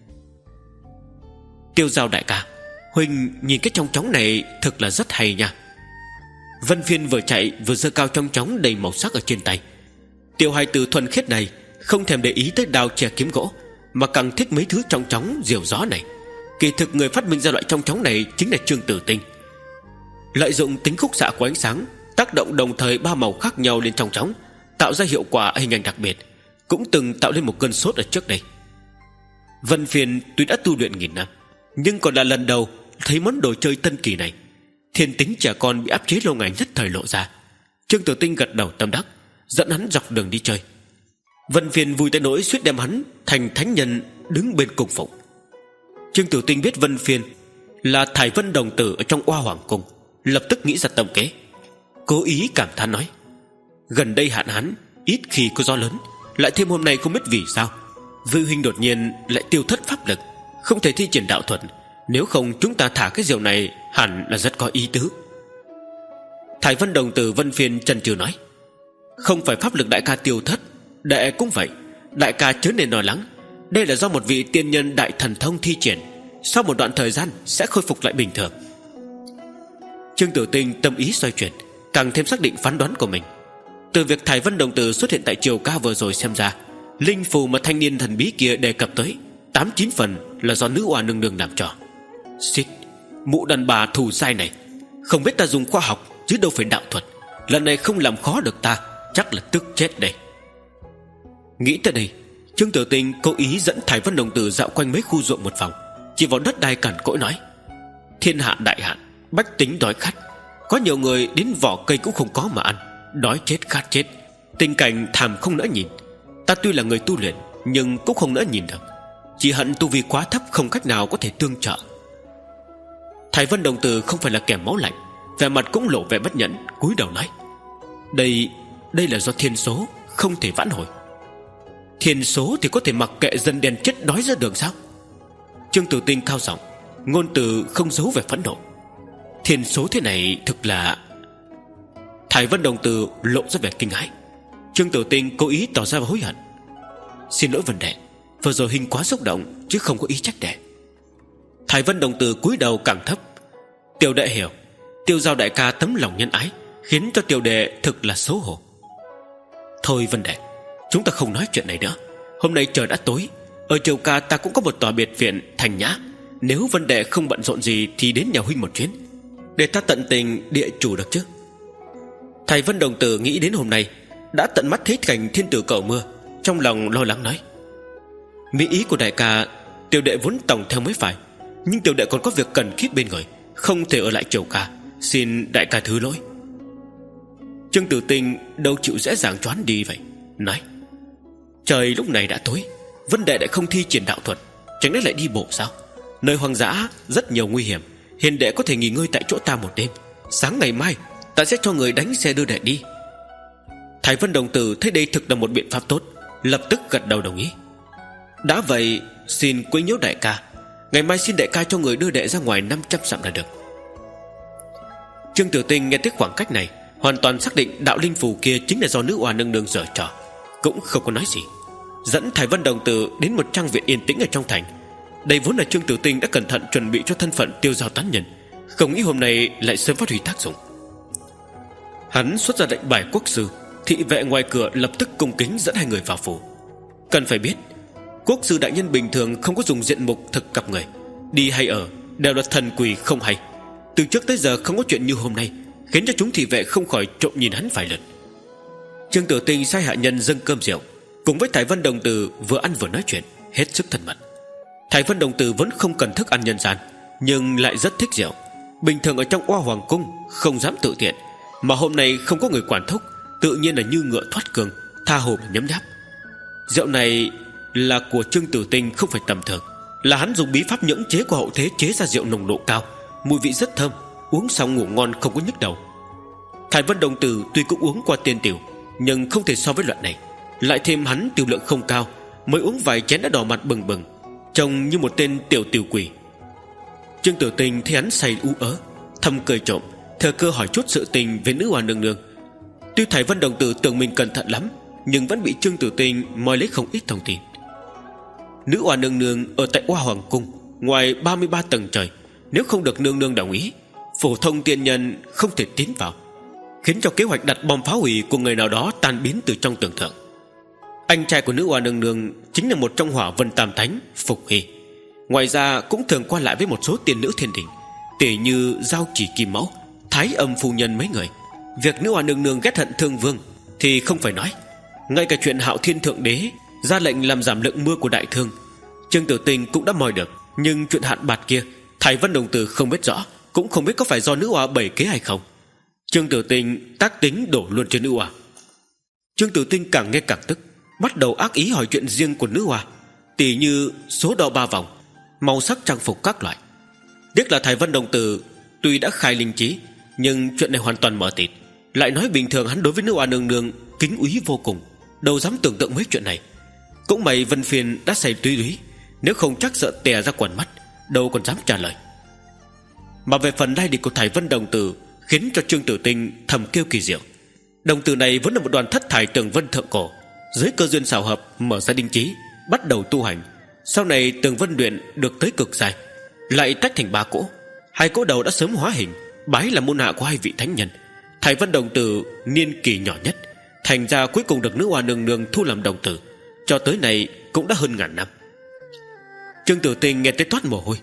Tiêu Giao đại ca, huynh nhìn cái chong chóng này thực là rất hay nha. Vân Phiên vừa chạy vừa giơ cao chong chóng đầy màu sắc ở trên tay. Tiểu hài tử thuần khiết này không thèm để ý tới đao chè kiếm gỗ, mà càng thích mấy thứ chong chóng diều gió này. Kỳ thực người phát minh ra loại chong chóng này chính là Trương Tử Tinh. Lợi dụng tính khúc xạ của ánh sáng, tác động đồng thời ba màu khác nhau lên chong chóng, tạo ra hiệu quả hình ảnh đặc biệt, cũng từng tạo lên một cơn sốt ở trước đây. Vân Phiên tuy đã tu luyện nghìn năm, nhưng còn là lần đầu thấy món đồ chơi tân kỳ này. Thiên tính trẻ con bị áp chế lâu ngày nhất thời lộ ra. Trương Tử Tinh gật đầu tâm đắc, dẫn hắn dọc đường đi chơi. Vân Phiên vui tới nỗi suýt đem hắn thành thánh nhân đứng bên cung phụng. Trương Tử Tinh biết Vân Phiên là Thải Vân đồng tử ở trong Oa Hoàng cung, lập tức nghĩ ra tâm kế, cố ý cảm thán nói: Gần đây hạn hán, ít khi có gió lớn, lại thêm hôm nay không biết vì sao Vư huynh đột nhiên lại tiêu thất pháp lực, không thể thi triển đạo thuật. Nếu không chúng ta thả cái diều này hẳn là rất có ý tứ. Thải Vân đồng tử Vân Phiên chần chừ nói: Không phải pháp lực đại ca tiêu thất, đệ cũng vậy. Đại ca chớ nên lo lắng, đây là do một vị tiên nhân đại thần thông thi triển, sau một đoạn thời gian sẽ khôi phục lại bình thường. Trương Tử Tinh tâm ý xoay chuyển, càng thêm xác định phán đoán của mình. Từ việc Thải Vân đồng tử xuất hiện tại triều ca vừa rồi xem ra, linh phù mà thanh niên thần bí kia đề cập tới tám chín phần là do nữ oa nương nương làm trò. Xích, Mụ đàn bà thù dai này, không biết ta dùng khoa học chứ đâu phải đạo thuật. Lần này không làm khó được ta, chắc là tức chết đây. Nghĩ tới đây, Trương Tử Tinh cố ý dẫn Thái Vân Đồng Tử dạo quanh mấy khu ruộng một vòng, chỉ vào đất đai cằn cỗi nói: Thiên hạ đại hạn, bách tính đói khát, có nhiều người đến vỏ cây cũng không có mà ăn, đói chết khát chết, tình cảnh thảm không nỡ nhìn. Ta tuy là người tu luyện, nhưng cũng không nỡ nhìn được, chỉ hận tu vi quá thấp, không cách nào có thể tương trợ. Thái Vân Đồng Tử không phải là kẻ máu lạnh, vẻ mặt cũng lộ vẻ bất nhẫn, cúi đầu nói: Đây, đây là do thiên số, không thể vãn hồi. Thiên số thì có thể mặc kệ dân đen chết đói ra đường sao? Trương Tử Tinh cao giọng, ngôn từ không giấu vẻ phẫn nộ: Thiên số thế này thực là... Thái Vân Đồng Tử lộ ra vẻ kinh hãi. Trương Tử Tinh cố ý tỏ ra hối hận: Xin lỗi Vân Đệ, vừa rồi hình quá xúc động, chứ không có ý trách đệ. Thái Vân Đồng Tử cúi đầu càng thấp: Tiểu đệ hiểu, Tiêu Giao đại ca tấm lòng nhân ái, khiến cho tiểu đệ thực là xấu hổ. Thôi Vân Đệ, chúng ta không nói chuyện này nữa. Hôm nay trời đã tối, ở Triều Ca ta cũng có một tòa biệt viện thanh nhã. Nếu Vân Đệ không bận rộn gì thì đến nhà huynh một chuyến, để ta tận tình địa chủ được chứ. Thái Vân Đồng Tử nghĩ đến hôm nay đã tận mắt thấy cảnh thiên tử cầu mưa, trong lòng lo lắng nói: Mỹ ý của đại ca tiểu đệ vốn tòng theo mới phải, nhưng tiểu đệ còn có việc cần kíp bên người, không thể ở lại Triều Ca, xin đại ca thứ lỗi. Trương Tử Tinh đâu chịu dễ dàng choán đi vậy, nói: Trời lúc này đã tối, Vân Đệ lại không thi triển đạo thuật, chẳng lẽ lại đi bộ sao? Nơi hoang dã rất nhiều nguy hiểm, hiền đệ có thể nghỉ ngơi tại chỗ ta một đêm, sáng ngày mai ta sẽ cho người đánh xe đưa đệ đi. Thái Vân Đồng Tử thấy đây thực là một biện pháp tốt, lập tức gật đầu đồng ý. Đã vậy xin quấy nhiễu đại ca, ngày mai xin đại ca cho người đưa đệ ra ngoài năm trăm dặm là được. Trương Tử Tinh nghe tới khoảng cách này, hoàn toàn xác định đạo linh phù kia chính là do nữ oa nương nương giở trò, cũng không có nói gì, dẫn Thái Vân Đồng Tử đến một trang viện yên tĩnh ở trong thành. Đây vốn là Trương Tử Tinh đã cẩn thận chuẩn bị cho thân phận tiêu giao tán nhân, không nghĩ hôm nay lại sớm phát huy tác dụng. Hắn xuất ra lệnh bài quốc sư, thị vệ ngoài cửa lập tức cung kính dẫn hai người vào phủ. Cần phải biết, quốc sư đại nhân bình thường không có dùng diện mục thực gặp người, đi hay ở đều là thần quỷ không hay. Từ trước tới giờ không có chuyện như hôm nay, khiến cho chúng thị vệ không khỏi trộm nhìn hắn vài lượt. Trương Tử Tinh sai hạ nhân dâng cơm rượu, cùng với Thái Vân Đồng Tử vừa ăn vừa nói chuyện, hết sức thân mật. Thái Vân Đồng Tử vẫn không cần thức ăn nhân gian, nhưng lại rất thích rượu. Bình thường ở trong Oa Hoàng cung không dám tự tiện, mà hôm nay không có người quản thúc, tự nhiên là như ngựa thoát cương, tha hồ mà nhấm nháp. Rượu này là của Trương Tử Tinh không phải tầm thường, là hắn dùng bí pháp nhưỡng chế của hậu thế chế ra rượu nồng độ cao, mùi vị rất thơm, uống xong ngủ ngon không có nhức đầu. Thái Vân Đồng Tử tuy cũng uống qua tiên tiểu, nhưng không thể so với loại này, lại thêm hắn tiểu lượng không cao, mới uống vài chén đã đỏ mặt bừng bừng, trông như một tên tiểu tiểu quỷ. Trương Tử Tinh thấy hắn say ú ớ, thầm cười trộm, thừa cơ hỏi chút sự tình về nữ oa nương nương. Tuy Thái Vân Đồng Tử tưởng mình cẩn thận lắm, nhưng vẫn bị Trương Tử Tinh moi lấy không ít thông tin. Nữ oa nương nương ở tại Oa Hoàng cung, ngoài ba mươi ba tầng trời, nếu không được nương nương đồng ý, phổ thông tiên nhân không thể tiến vào, khiến cho kế hoạch đặt bom phá hủy của người nào đó tan biến từ trong tưởng tượng. Anh trai của nữ oa nương nương chính là một trong Hỏa Vân Tam Thánh Phục Hy. Ngoài ra cũng thường qua lại với một số tiên nữ thiên đình, tỉ như Giao Chỉ Kim Mẫu, Thái Âm phu nhân mấy người. Việc nữ oa nương nương ghét hận Thương Vương thì không phải nói, ngay cả chuyện Hạo Thiên Thượng Đế ra lệnh làm giảm lượng mưa của đại thương, Trương Tử Tinh cũng đã moi được. Nhưng chuyện hạn bạc kia Thái Vân Đồng Tử không biết rõ, cũng không biết có phải do nữ oa bày kế hay không. Trương Tử Tinh tác tính đổ luôn cho nữ oa. Trương Tử Tinh càng nghe càng tức, bắt đầu ác ý hỏi chuyện riêng của nữ oa, tỉ như số đo ba vòng, màu sắc trang phục các loại. Tiếc là Thái Vân Đồng Tử tuy đã khai linh trí, nhưng chuyện này hoàn toàn mờ tịt, lại nói bình thường hắn đối với nữ oa nương nương kính úy vô cùng, đâu dám tưởng tượng mấy chuyện này. Cũng may Vân Phiên đã say túy lý, nếu không chắc sợ tè ra quần mắt, đâu còn dám trả lời. Mà về phần lai lịch của Thái Vân Đồng Tử khiến cho Trương Tử Tinh thầm kêu kỳ diệu. Đồng tử này vẫn là một đoàn thất thải tường vân thượng cổ, dưới cơ duyên xảo hợp mở ra đinh trí, bắt đầu tu hành. Sau này tường vân luyện được tới cực dài, lại tách thành ba cỗ. Hai cỗ đầu đã sớm hóa hình, bái là môn hạ của hai vị thánh nhân. Thái Vân Đồng Tử niên kỳ nhỏ nhất, thành ra cuối cùng được nữ oa nương nương thu làm đồng tử, cho tới nay cũng đã hơn ngàn năm. Trương Tử Tinh nghe tới toát mồ hôi.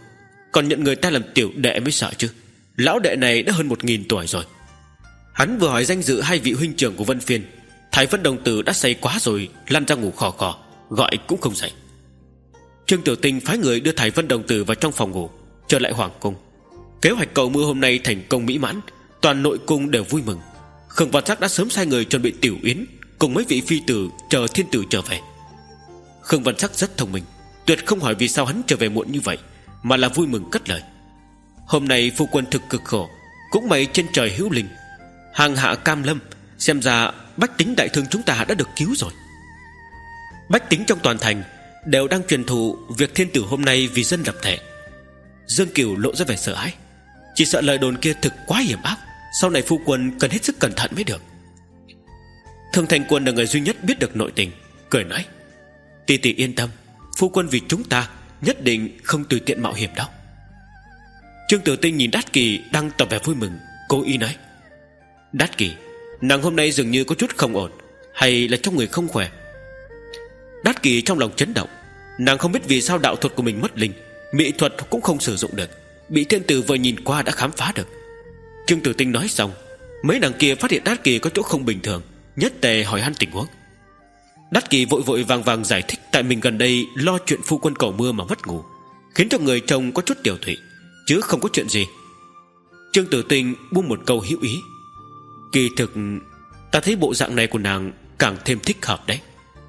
còn nhận người ta làm tiểu đệ mới sợ chứ. Lão đệ này đã hơn một nghìn tuổi rồi. Hắn vừa hỏi danh dự hai vị huynh trưởng của Vân Phiên, Thái Vân đồng tử đã say quá rồi, lăn ra ngủ khò khò, gọi cũng không dậy. Trương Tiểu Tinh phái người đưa Thái Vân đồng tử vào trong phòng ngủ, trở lại hoàng cung. Kế hoạch cầu mưa hôm nay thành công mỹ mãn, toàn nội cung đều vui mừng. Khương Văn Sắc đã sớm sai người chuẩn bị tiểu yến, cùng mấy vị phi tử chờ thiên tử trở về. Khương Văn Sắc rất thông minh, tuyệt không hỏi vì sao hắn trở về muộn như vậy, mà là vui mừng cất lời: hôm nay phu quân thực cực khổ, cũng may trên trời hữu linh, hàng hạ cam lâm, xem ra bách tính đại thương chúng ta đã được cứu rồi. Bách tính trong toàn thành đều đang truyền thụ việc thiên tử hôm nay vì dân lập thể. Dương Cửu lộ ra vẻ sợ hãi, chỉ sợ lời đồn kia thực quá hiểm ác, sau này phu quân cần hết sức cẩn thận mới được. Thương Thành Quân là người duy nhất biết được nội tình, cười nói: tỷ tỷ yên tâm, phu quân vì chúng ta nhất định không tùy tiện mạo hiểm đâu. Trương Tử Tinh nhìn Đát Kỳ đang tỏ vẻ vui mừng, cố ý nói: Đát Kỳ, nàng hôm nay dường như có chút không ổn, hay là trong người không khỏe? Đát Kỳ trong lòng chấn động, nàng không biết vì sao đạo thuật của mình mất linh, mỹ thuật cũng không sử dụng được, bị thiên tử vừa nhìn qua đã khám phá được. Trương Tử Tinh nói xong, mấy nàng kia phát hiện Đát Kỳ có chỗ không bình thường, nhất tề hỏi han tình huống. Đát Kỳ vội vội vàng vàng giải thích tại mình gần đây lo chuyện phu quân cầu mưa mà mất ngủ, khiến cho người chồng có chút tiểu thụy, chứ không có chuyện gì. Trương Tử Tinh buông một câu hữu ý: kỳ thực ta thấy bộ dạng này của nàng càng thêm thích hợp đấy.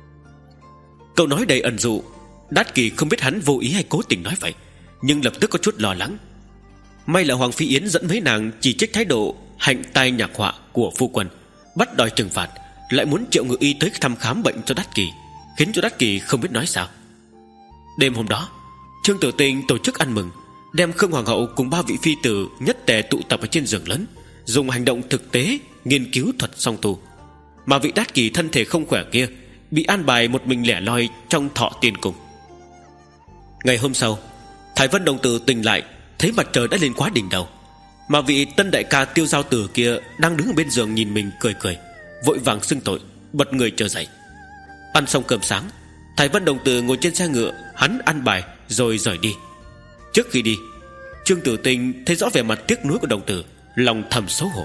Câu nói đầy ẩn dụ, Đát Kỳ không biết hắn vô ý hay cố tình nói vậy, nhưng lập tức có chút lo lắng. May là Hoàng Phi Yến dẫn mấy nàng chỉ trích thái độ hạnh tai nhạc họa của phu quân, bắt đòi trừng phạt, lại muốn triệu ngự y tới thăm khám bệnh cho Đát Kỳ, khiến cho Đát Kỳ không biết nói sao. Đêm hôm đó, Trương Tử Tinh tổ chức ăn mừng, đem Khương Hoàng hậu cùng ba vị phi tử nhất tề tụ tập ở trên giường lớn, dùng hành động thực tế nghiên cứu thuật song tu. Mà vị Đát Kỳ thân thể không khỏe kia bị an bài một mình lẻ loi trong thọ tiên cung. Ngày hôm sau, Thái Vân đồng tử tỉnh lại, thấy mặt trời đã lên quá đỉnh đầu, mà vị tân đại ca Tiêu Giao Tử kia đang đứng ở bên giường nhìn mình cười cười, vội vàng xưng tội, bật người trở dậy. Ăn xong cơm sáng, Thái Vân đồng tử ngồi trên xe ngựa, hắn ăn bài rồi rời đi. Trước khi đi, Trương Tử Tinh thấy rõ vẻ mặt tiếc nuối của đồng tử, lòng thầm xấu hổ.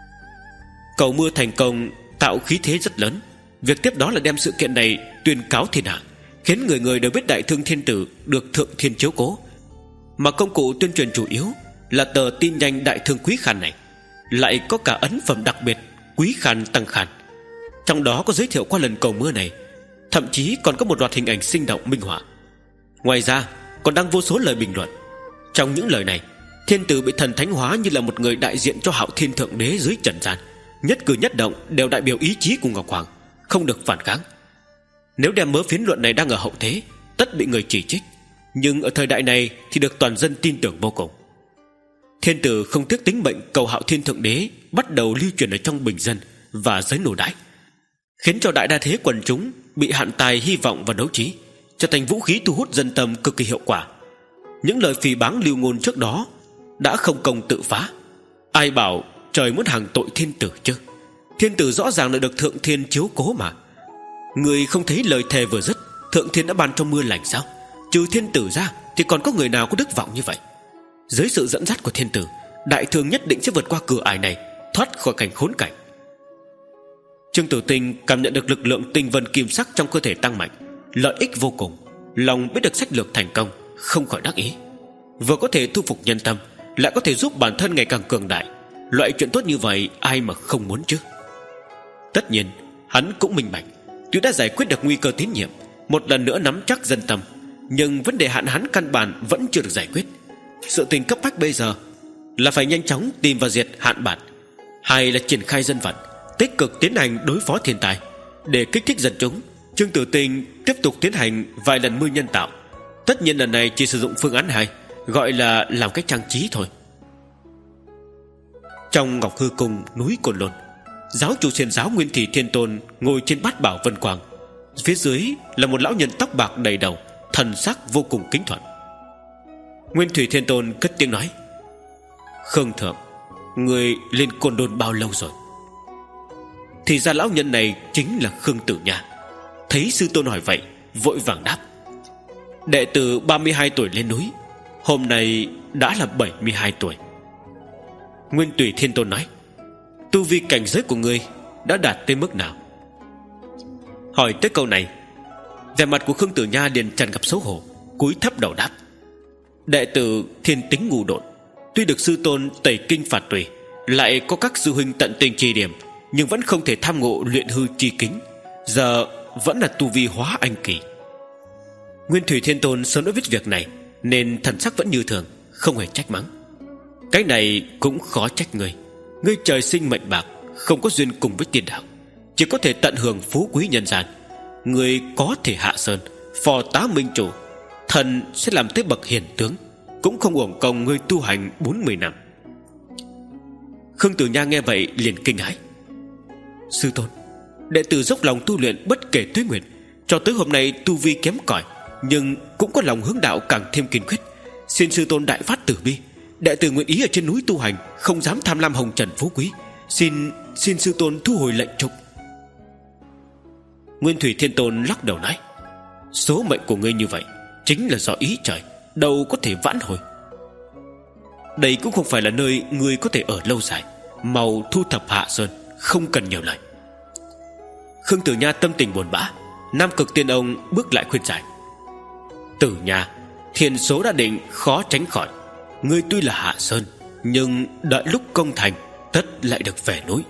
Cầu mưa thành công tạo khí thế rất lớn, việc tiếp đó là đem sự kiện này tuyên cáo thiên hạ, khiến người người đều biết đại thương thiên tử được thượng thiên chiếu cố. Mà công cụ tuyên truyền chủ yếu là tờ tin nhanh đại thương quý khàn này, lại có cả ấn phẩm đặc biệt quý khàn tăng khàn. Trong đó có giới thiệu qua lần cầu mưa này, thậm chí còn có một loạt hình ảnh sinh động minh họa. Ngoài ra còn đăng vô số lời bình luận. Trong những lời này, thiên tử bị thần thánh hóa như là một người đại diện cho Hạo Thiên Thượng Đế dưới trần gian, nhất cử nhất động đều đại biểu ý chí của Ngọc Hoàng, không được phản kháng. Nếu đem mớ phiến luận này đang ở hậu thế, tất bị người chỉ trích, nhưng ở thời đại này thì được toàn dân tin tưởng vô cùng. Thiên tử không tiếc tính mệnh cầu Hạo Thiên Thượng Đế bắt đầu lưu truyền ở trong bình dân và giới nô đái, khiến cho đại đa thế quần chúng bị hạn tài hy vọng và đấu trí, trở thành vũ khí thu hút dân tâm cực kỳ hiệu quả. Những lời phỉ báng lưu ngôn trước đó đã không công tự phá. Ai bảo trời muốn hàng tội thiên tử chứ? Thiên tử rõ ràng là được thượng thiên chiếu cố mà. Người không thấy lời thề vừa dứt, thượng thiên đã ban cho mưa lành sao? Trừ thiên tử ra thì còn có người nào có đức vọng như vậy? Dưới sự dẫn dắt của thiên tử, đại thương nhất định sẽ vượt qua cửa ải này, thoát khỏi cảnh khốn cảnh. Trương Tử Tinh cảm nhận được lực lượng tinh vân kim sắc trong cơ thể tăng mạnh, lợi ích vô cùng, lòng biết được sách lược thành công, không khỏi đắc ý. Vừa có thể thu phục nhân tâm, lại có thể giúp bản thân ngày càng cường đại. Loại chuyện tốt như vậy ai mà không muốn chứ? Tất nhiên hắn cũng minh bạch, tuy đã giải quyết được nguy cơ tín nhiệm, một lần nữa nắm chắc dân tâm, nhưng vấn đề hạn hán căn bản vẫn chưa được giải quyết. Sự tình cấp bách bây giờ là phải nhanh chóng tìm và diệt hạn bản, hay là triển khai dân vận, tích cực tiến hành đối phó thiên tai. Để kích thích dân chúng, Trương Tử Tinh tiếp tục tiến hành vài lần mưa nhân tạo. Tất nhiên lần này chỉ sử dụng phương án hai, gọi là làm cách trang trí thôi. Trong Ngọc Hư Cung núi Cồn Lôn, giáo chủ xiển giáo Nguyên Thủy Thiên Tôn ngồi trên bát bảo vân quang, phía dưới là một lão nhân tóc bạc đầy đầu, thần sắc vô cùng kính thuận. Nguyên Thủy Thiên Tôn cất tiếng nói: Khương thượng, người lên Cồn Lôn bao lâu rồi? Thì ra lão nhân này chính là Khương Tử Nha. Thấy sư tôn hỏi vậy, vội vàng đáp: đệ tử ba mươi hai tuổi lên núi, Hôm nay đã là bảy mươi hai tuổi. Nguyên Thủy Thiên Tôn nói: tu vi cảnh giới của ngươi đã đạt tới mức nào? Hỏi tới câu này, vẻ mặt của Khương Tử Nha liền tràn ngập xấu hổ, cúi thấp đầu đáp: đệ tử thiên tính ngu độn, tuy được sư tôn tẩy kinh phạt tùy, lại có các sư huynh tận tình chỉ điểm, nhưng vẫn không thể tham ngộ luyện hư chi kính. Giờ vẫn là tu vi hóa anh kỳ. Nguyên Thủy Thiên Tôn sớm đã biết việc này, nên thần sắc vẫn như thường, không hề trách mắng. Cái này cũng khó trách ngươi. Ngươi trời sinh mệnh bạc, không có duyên cùng với tiên đạo, chỉ có thể tận hưởng phú quý nhân gian. Ngươi có thể hạ sơn, phò tá minh chủ, thần sẽ làm tới bậc hiền tướng, cũng không uổng công ngươi tu hành bốn mươi năm. Khương Tử Nha nghe vậy liền kinh hãi: sư tôn, đệ tử dốc lòng tu luyện bất kể tuế nguyệt, cho tới hôm nay tu vi kém cỏi, nhưng cũng có lòng hướng đạo càng thêm kiên quyết. Xin sư tôn đại phát tử bi, đệ tử nguyện ý ở trên núi tu hành, không dám tham lam hồng trần phú quý. Xin xin sư tôn thu hồi lệnh trục. Nguyên Thủy Thiên Tôn lắc đầu nói: số mệnh của ngươi như vậy chính là do ý trời, đâu có thể vãn hồi. Đây cũng không phải là nơi ngươi có thể ở lâu dài, mau thu thập hạ sơn, không cần nhiều lời. Khương Tử Nha tâm tình buồn bã, Nam Cực Tiên Ông bước lại khuyên giải: Tử Nha, thiên số đã định, khó tránh khỏi. Ngươi tuy là hạ sơn, nhưng đợi lúc công thành tất lại được về núi.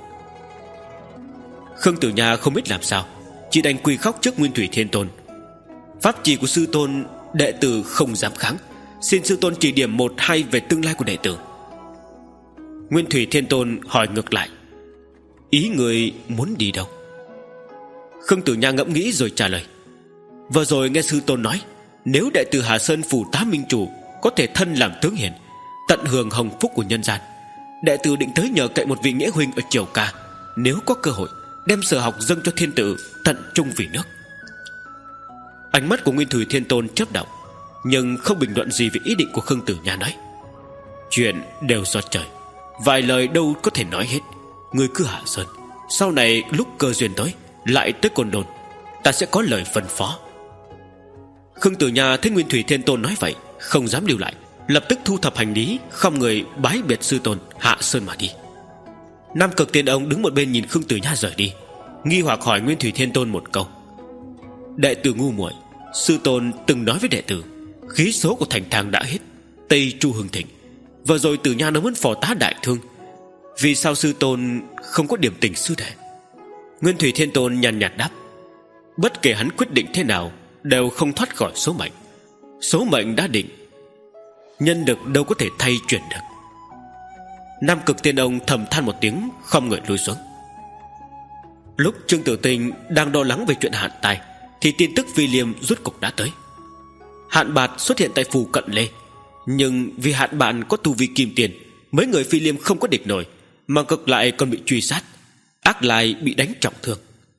Khương Tử Nha không biết làm sao, chỉ đành quỳ khóc trước Nguyên Thủy Thiên Tôn. Pháp chỉ của sư tôn đệ tử không dám kháng, xin sư tôn chỉ điểm một hai về tương lai của đệ tử. Nguyên Thủy Thiên Tôn hỏi ngược lại: ý người muốn đi đâu? Khương Tử Nha ngẫm nghĩ rồi trả lời: vừa rồi nghe sư tôn nói, nếu đệ tử Hà Sơn phủ tá minh chủ có thể thân làm tướng hiền, tận hưởng hồng phúc của nhân gian, đệ tử định tới nhờ cậy một vị nghĩa huynh ở Triều Ca, nếu có cơ hội đem sở học dâng cho thiên tử, tận trung vì nước. Ánh mắt của Nguyên Thủy Thiên Tôn chớp động, nhưng không bình luận gì về ý định của Khương Tử Nha nói: chuyện đều do trời, vài lời đâu có thể nói hết. Ngươi cứ hạ sơn, sau này lúc cơ duyên tới lại tới Côn Đồn, ta sẽ có lời phân phó. Khương Tử Nha thấy Nguyên Thủy Thiên Tôn nói vậy, không dám lưu lại, lập tức thu thập hành lý, không người bái biệt sư tôn, hạ sơn mà đi. Nam Cực Tiên Ông đứng một bên nhìn Khương Tử Nha rời đi, nghi hoặc hỏi Nguyên Thủy Thiên Tôn một câu: đệ tử ngu muội, sư tôn từng nói với đệ tử, khí số của thành thang đã hết, Tây Chu hưng thịnh, vừa rồi Tử Nha nó muốn phò tá đại thương, vì sao sư tôn không có điểm tình sư đệ? Nguyên Thủy Thiên Tôn nhàn nhạt đáp: bất kể hắn quyết định thế nào đều không thoát khỏi số mệnh. Số mệnh đã định, nhân lực đâu có thể thay chuyển được. Nam Cực Tiên Ông thầm than một tiếng, không người lùi xuống. Lúc Trương Tử Tinh đang lo lắng về chuyện hạn tài, thì tin tức Phi Liêm rốt cục đã tới. Hạn Bạt xuất hiện tại phủ Cận Lê, nhưng vì Hạn Bạt có tu vi kim tiền, mấy người Phi Liêm không có địch nổi, mà ngược lại còn bị truy sát. Ác Lai bị đánh trọng thương.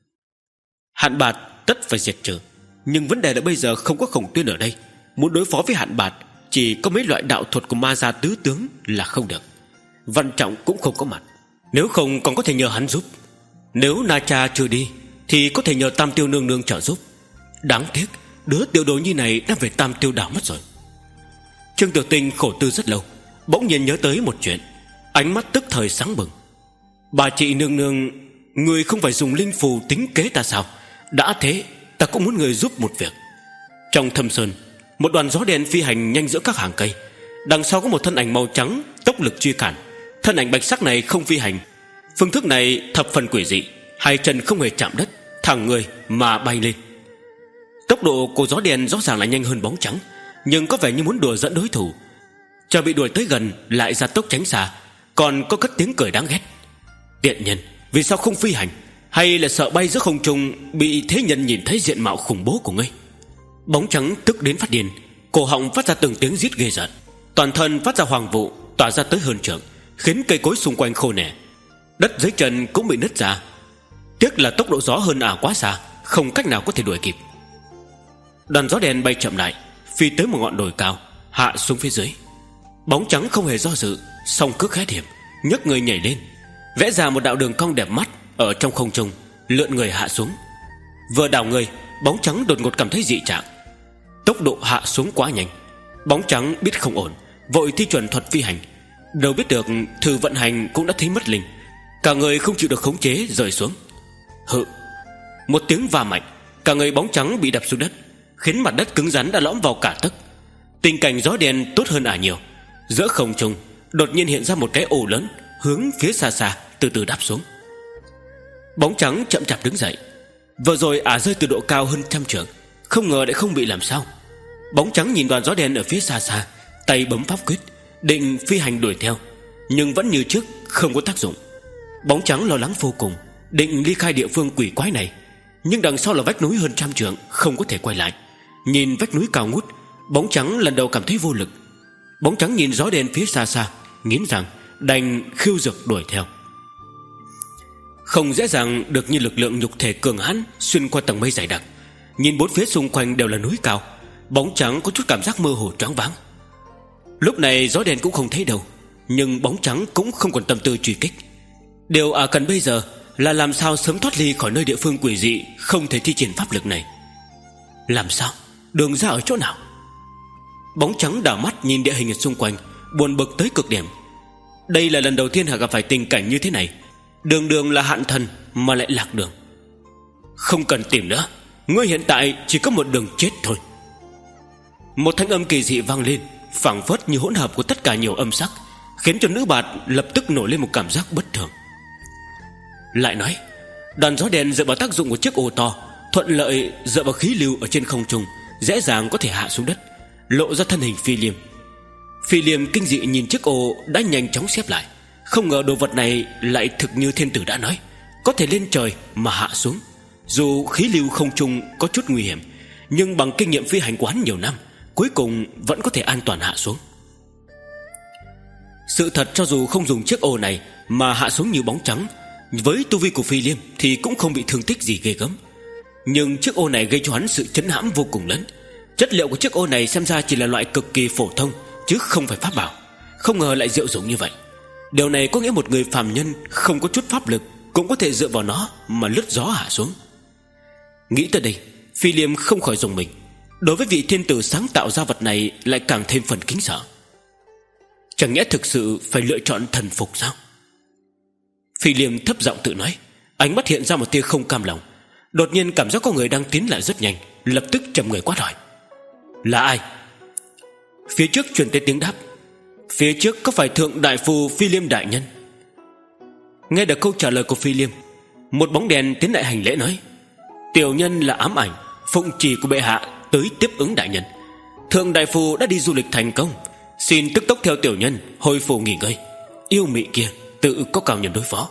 Hạn Bạt tất phải diệt trừ, nhưng vấn đề là bây giờ không có Khổng Tuyên ở đây, muốn đối phó với Hạn Bạt chỉ có mấy loại đạo thuật của ma gia tứ tướng là không được. Văn Trọng cũng không có mặt, nếu không còn có thể nhờ hắn giúp. Nếu Na Cha chưa đi thì có thể nhờ Tam Tiêu nương nương trợ giúp. Đáng tiếc đứa tiểu đồ như này đã về Tam Tiêu đảo mất rồi. Trương Tử Tinh khổ tư rất lâu, bỗng nhiên nhớ tới một chuyện, ánh mắt tức thời sáng bừng. Bà chị nương nương, người không phải dùng linh phù tính kế ta sao? Đã thế ta cũng muốn người giúp một việc. Trong thâm sơn, một đoàn gió đen phi hành nhanh giữa các hàng cây, đằng sau có một thân ảnh màu trắng tốc lực truy cản. Thân ảnh bạch sắc này không phi hành, phương thức này thập phần quỷ dị, hai chân không hề chạm đất, thẳng người mà bay lên. Tốc độ của gió đen rõ ràng là nhanh hơn bóng trắng, nhưng có vẻ như muốn đùa dẫn đối thủ. Chờ bị đuổi tới gần lại ra tốc tránh xa, còn có cất tiếng cười đáng ghét: tiện nhân, vì sao không phi hành? Hay là sợ bay giữa không trung bị thế nhân nhìn thấy diện mạo khủng bố của ngươi? Bóng trắng tức đến phát điên, cổ họng phát ra từng tiếng rít ghê rợn, toàn thân phát ra hoàng vụ tỏa ra tới hơn trượng, khiến cây cối xung quanh khô nẻ, đất dưới chân cũng bị nứt ra. Tiếc là tốc độ gió hơn ảo quá xa, không cách nào có thể đuổi kịp. Đoàn gió đen bay chậm lại, phi tới một ngọn đồi cao, hạ xuống phía dưới. Bóng trắng không hề do dự, song cước khẽ điểm, nhấc người nhảy lên, vẽ ra một đạo đường cong đẹp mắt ở trong không trung, lượn người hạ xuống. Vừa đảo người, bóng trắng đột ngột cảm thấy dị trạng, tốc độ hạ xuống quá nhanh. Bóng trắng biết không ổn, vội thi chuẩn thuật phi hành. Đâu biết được thử vận hành cũng đã thấy mất linh, cả người không chịu được khống chế rơi xuống. Hự, một tiếng va mạnh, cả người bóng trắng bị đập xuống đất, khiến mặt đất cứng rắn đã lõm vào cả tấc. Tình cảnh gió đen tốt hơn ả nhiều. Giữa không trung đột nhiên hiện ra một cái ổ lớn, hướng phía xa xa từ từ đáp xuống. Bóng trắng chậm chạp đứng dậy. Vừa rồi ả rơi từ độ cao hơn trăm trượng, không ngờ lại không bị làm sao. Bóng trắng nhìn đoàn gió đen ở phía xa xa, tay bấm pháp quyết, định phi hành đuổi theo, nhưng vẫn như trước không có tác dụng. Bóng trắng lo lắng vô cùng, định ly khai địa phương quỷ quái này, nhưng đằng sau là vách núi hơn trăm trượng, không có thể quay lại. Nhìn vách núi cao ngút, bóng trắng lần đầu cảm thấy vô lực. Bóng trắng nhìn gió đen phía xa xa, nghiến rằng đành khiêu dược đuổi theo. Không dễ dàng được như lực lượng nhục thể cường hãn xuyên qua tầng mây dày đặc. Nhìn bốn phía xung quanh đều là núi cao, bóng trắng có chút cảm giác mơ hồ choáng váng. Lúc này gió đen cũng không thấy đâu, nhưng bóng trắng cũng không còn tâm tư truy kích. Điều à cần bây giờ là làm sao sớm thoát ly khỏi nơi địa phương quỷ dị, không thể thi triển pháp lực này. Làm sao? Đường ra ở chỗ nào? Bóng trắng đảo mắt nhìn địa hình ở xung quanh, buồn bực tới cực điểm. Đây là lần đầu tiên hắn gặp phải tình cảnh như thế này. Đường đường là hạn thần mà lại lạc đường. Không cần tìm nữa, ngươi hiện tại chỉ có một đường chết thôi. Một thanh âm kỳ dị vang lên, phảng phất như hỗn hợp của tất cả nhiều âm sắc, khiến cho nữ bạt lập tức nổi lên một cảm giác bất thường. Lại nói, đoàn gió đen dựa vào tác dụng của chiếc ô to, thuận lợi dựa vào khí lưu ở trên không trung, dễ dàng có thể hạ xuống đất, lộ ra thân hình Phi Liêm. Phi Liêm kinh dị nhìn chiếc ô đã nhanh chóng xếp lại, không ngờ đồ vật này lại thực như thiên tử đã nói, có thể lên trời mà hạ xuống. Dù khí lưu không trung có chút nguy hiểm, nhưng bằng kinh nghiệm phi hành của hắn nhiều năm, cuối cùng vẫn có thể an toàn hạ xuống. Sự thật cho dù không dùng chiếc ô này mà hạ xuống như bóng trắng, với tu vi của Phi Liêm thì cũng không bị thương tích gì ghê gớm. Nhưng chiếc ô này gây cho hắn sự chấn hãm vô cùng lớn. Chất liệu của chiếc ô này xem ra chỉ là loại cực kỳ phổ thông, chứ không phải pháp bảo. Không ngờ lại diệu dụng như vậy. Điều này có nghĩa một người phàm nhân không có chút pháp lực cũng có thể dựa vào nó mà lướt gió hạ xuống. Nghĩ tới đây, Phi Liêm không khỏi rùng mình. Đối với vị thiên tử sáng tạo ra vật này lại càng thêm phần kính sợ. Chẳng nhẽ thực sự phải lựa chọn thần phục sao? Phi Liêm thấp giọng tự nói, ánh mắt hiện ra một tia không cam lòng. Đột nhiên cảm giác có người đang tiến lại rất nhanh, lập tức trầm người quát hỏi: là ai? Phía trước truyền tới tiếng đáp: phía trước có phải thượng đại phu Phi Liêm đại nhân? Nghe được câu trả lời của Phi Liêm, một bóng đèn tiến lại hành lễ nói: tiểu nhân là ám ảnh, phụng chỉ của bệ hạ tới tiếp ứng đại nhân. Thượng đại phu đã đi du lịch thành công, xin tức tốc theo tiểu nhân hồi phủ nghỉ ngơi. Yêu mị kia tự có cao nhân đối phó.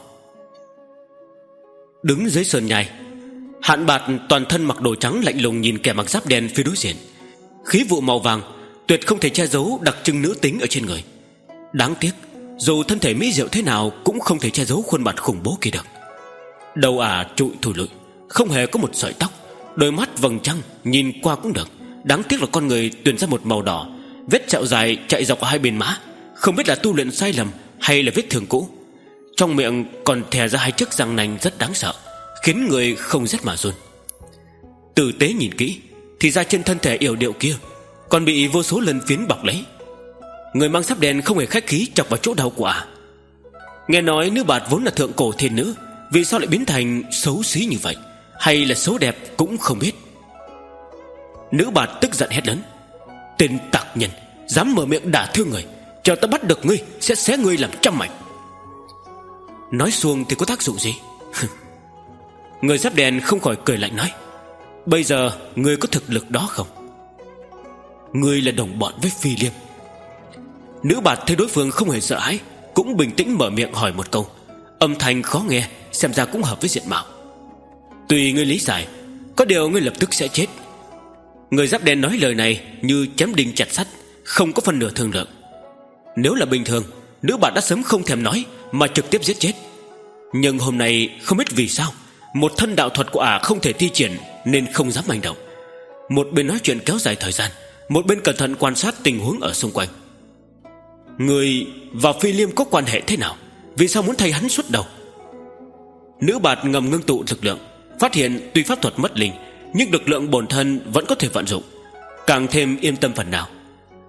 Đứng dưới sườn nhai, Hạn Bạt toàn thân mặc đồ trắng lạnh lùng nhìn kẻ mặc giáp đen phía đối diện. Khí vụ màu vàng tuyệt không thể che giấu đặc trưng nữ tính ở trên người. Đáng tiếc, dù thân thể mỹ diệu thế nào cũng không thể che giấu khuôn mặt khủng bố kia được. Đầu ả trụi thùi lụi, không hề có một sợi tóc, đôi mắt vầng trăng nhìn qua cũng được. Đáng tiếc là con người tuyển ra một màu đỏ, vết sẹo dài chạy dọc hai bên má, không biết là tu luyện sai lầm hay là vết thương cũ. Trong miệng còn thè ra hai chiếc răng nanh rất đáng sợ, khiến người không rét mà run. Tử tế nhìn kỹ thì ra trên thân thể yểu điệu kia còn bị vô số lân phiến bọc lấy. Người mang giáp đen không hề khách khí chọc vào chỗ đau của ả. Nghe nói nữ bạt vốn là thượng cổ thiên nữ, vì sao lại biến thành xấu xí như vậy, hay là xấu đẹp cũng không biết. Nữ bạt tức giận hét lớn: tên tặc nhân, dám mở miệng đả thương người, chờ ta bắt được ngươi sẽ xé ngươi làm trăm mảnh. Nói xuông thì có tác dụng gì? Người giáp đen không khỏi cười lạnh nói: bây giờ ngươi có thực lực đó không? Ngươi là đồng bọn với Phi Liêm. Nữ bạt thấy đối phương không hề sợ hãi, cũng bình tĩnh mở miệng hỏi một câu, âm thanh khó nghe, xem ra cũng hợp với diện mạo: tùy ngươi lý giải, có điều ngươi lập tức sẽ chết. Người giáp đen nói lời này như chém đinh chặt sắt, không có phân nửa thương lượng. Nếu là bình thường, nữ bạt đã sớm không thèm nói mà trực tiếp giết chết. Nhưng hôm nay không biết vì sao, một thân đạo thuật của ả không thể thi triển nên không dám hành động. Một bên nói chuyện kéo dài thời gian, một bên cẩn thận quan sát tình huống ở xung quanh. Người và Phi Liêm có quan hệ thế nào? Vì sao muốn thay hắn suốt đầu? Nữ bạt ngầm ngưng tụ lực lượng, phát hiện tuy pháp thuật mất linh, nhưng lực lượng bổn thân vẫn có thể vận dụng, càng thêm yên tâm phần nào.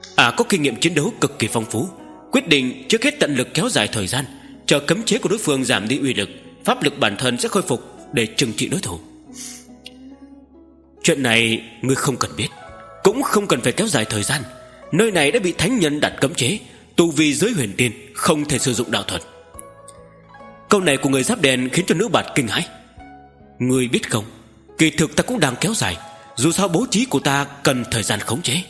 Ả à, có kinh nghiệm chiến đấu cực kỳ phong phú, quyết định trước hết tận lực kéo dài thời gian, chờ cấm chế của đối phương giảm đi uy lực, pháp lực bản thân sẽ khôi phục để trừng trị đối thủ. Chuyện này ngươi không cần biết, cũng không cần phải kéo dài thời gian. Nơi này đã bị thánh nhân đặt cấm chế, tu vi giới huyền tiên, không thể sử dụng đạo thuật. Câu này của người giáp đen khiến cho nữ bạt kinh hãi. Ngươi biết không, kỳ thực ta cũng đang kéo dài, dù sao bố trí của ta cần thời gian khống chế.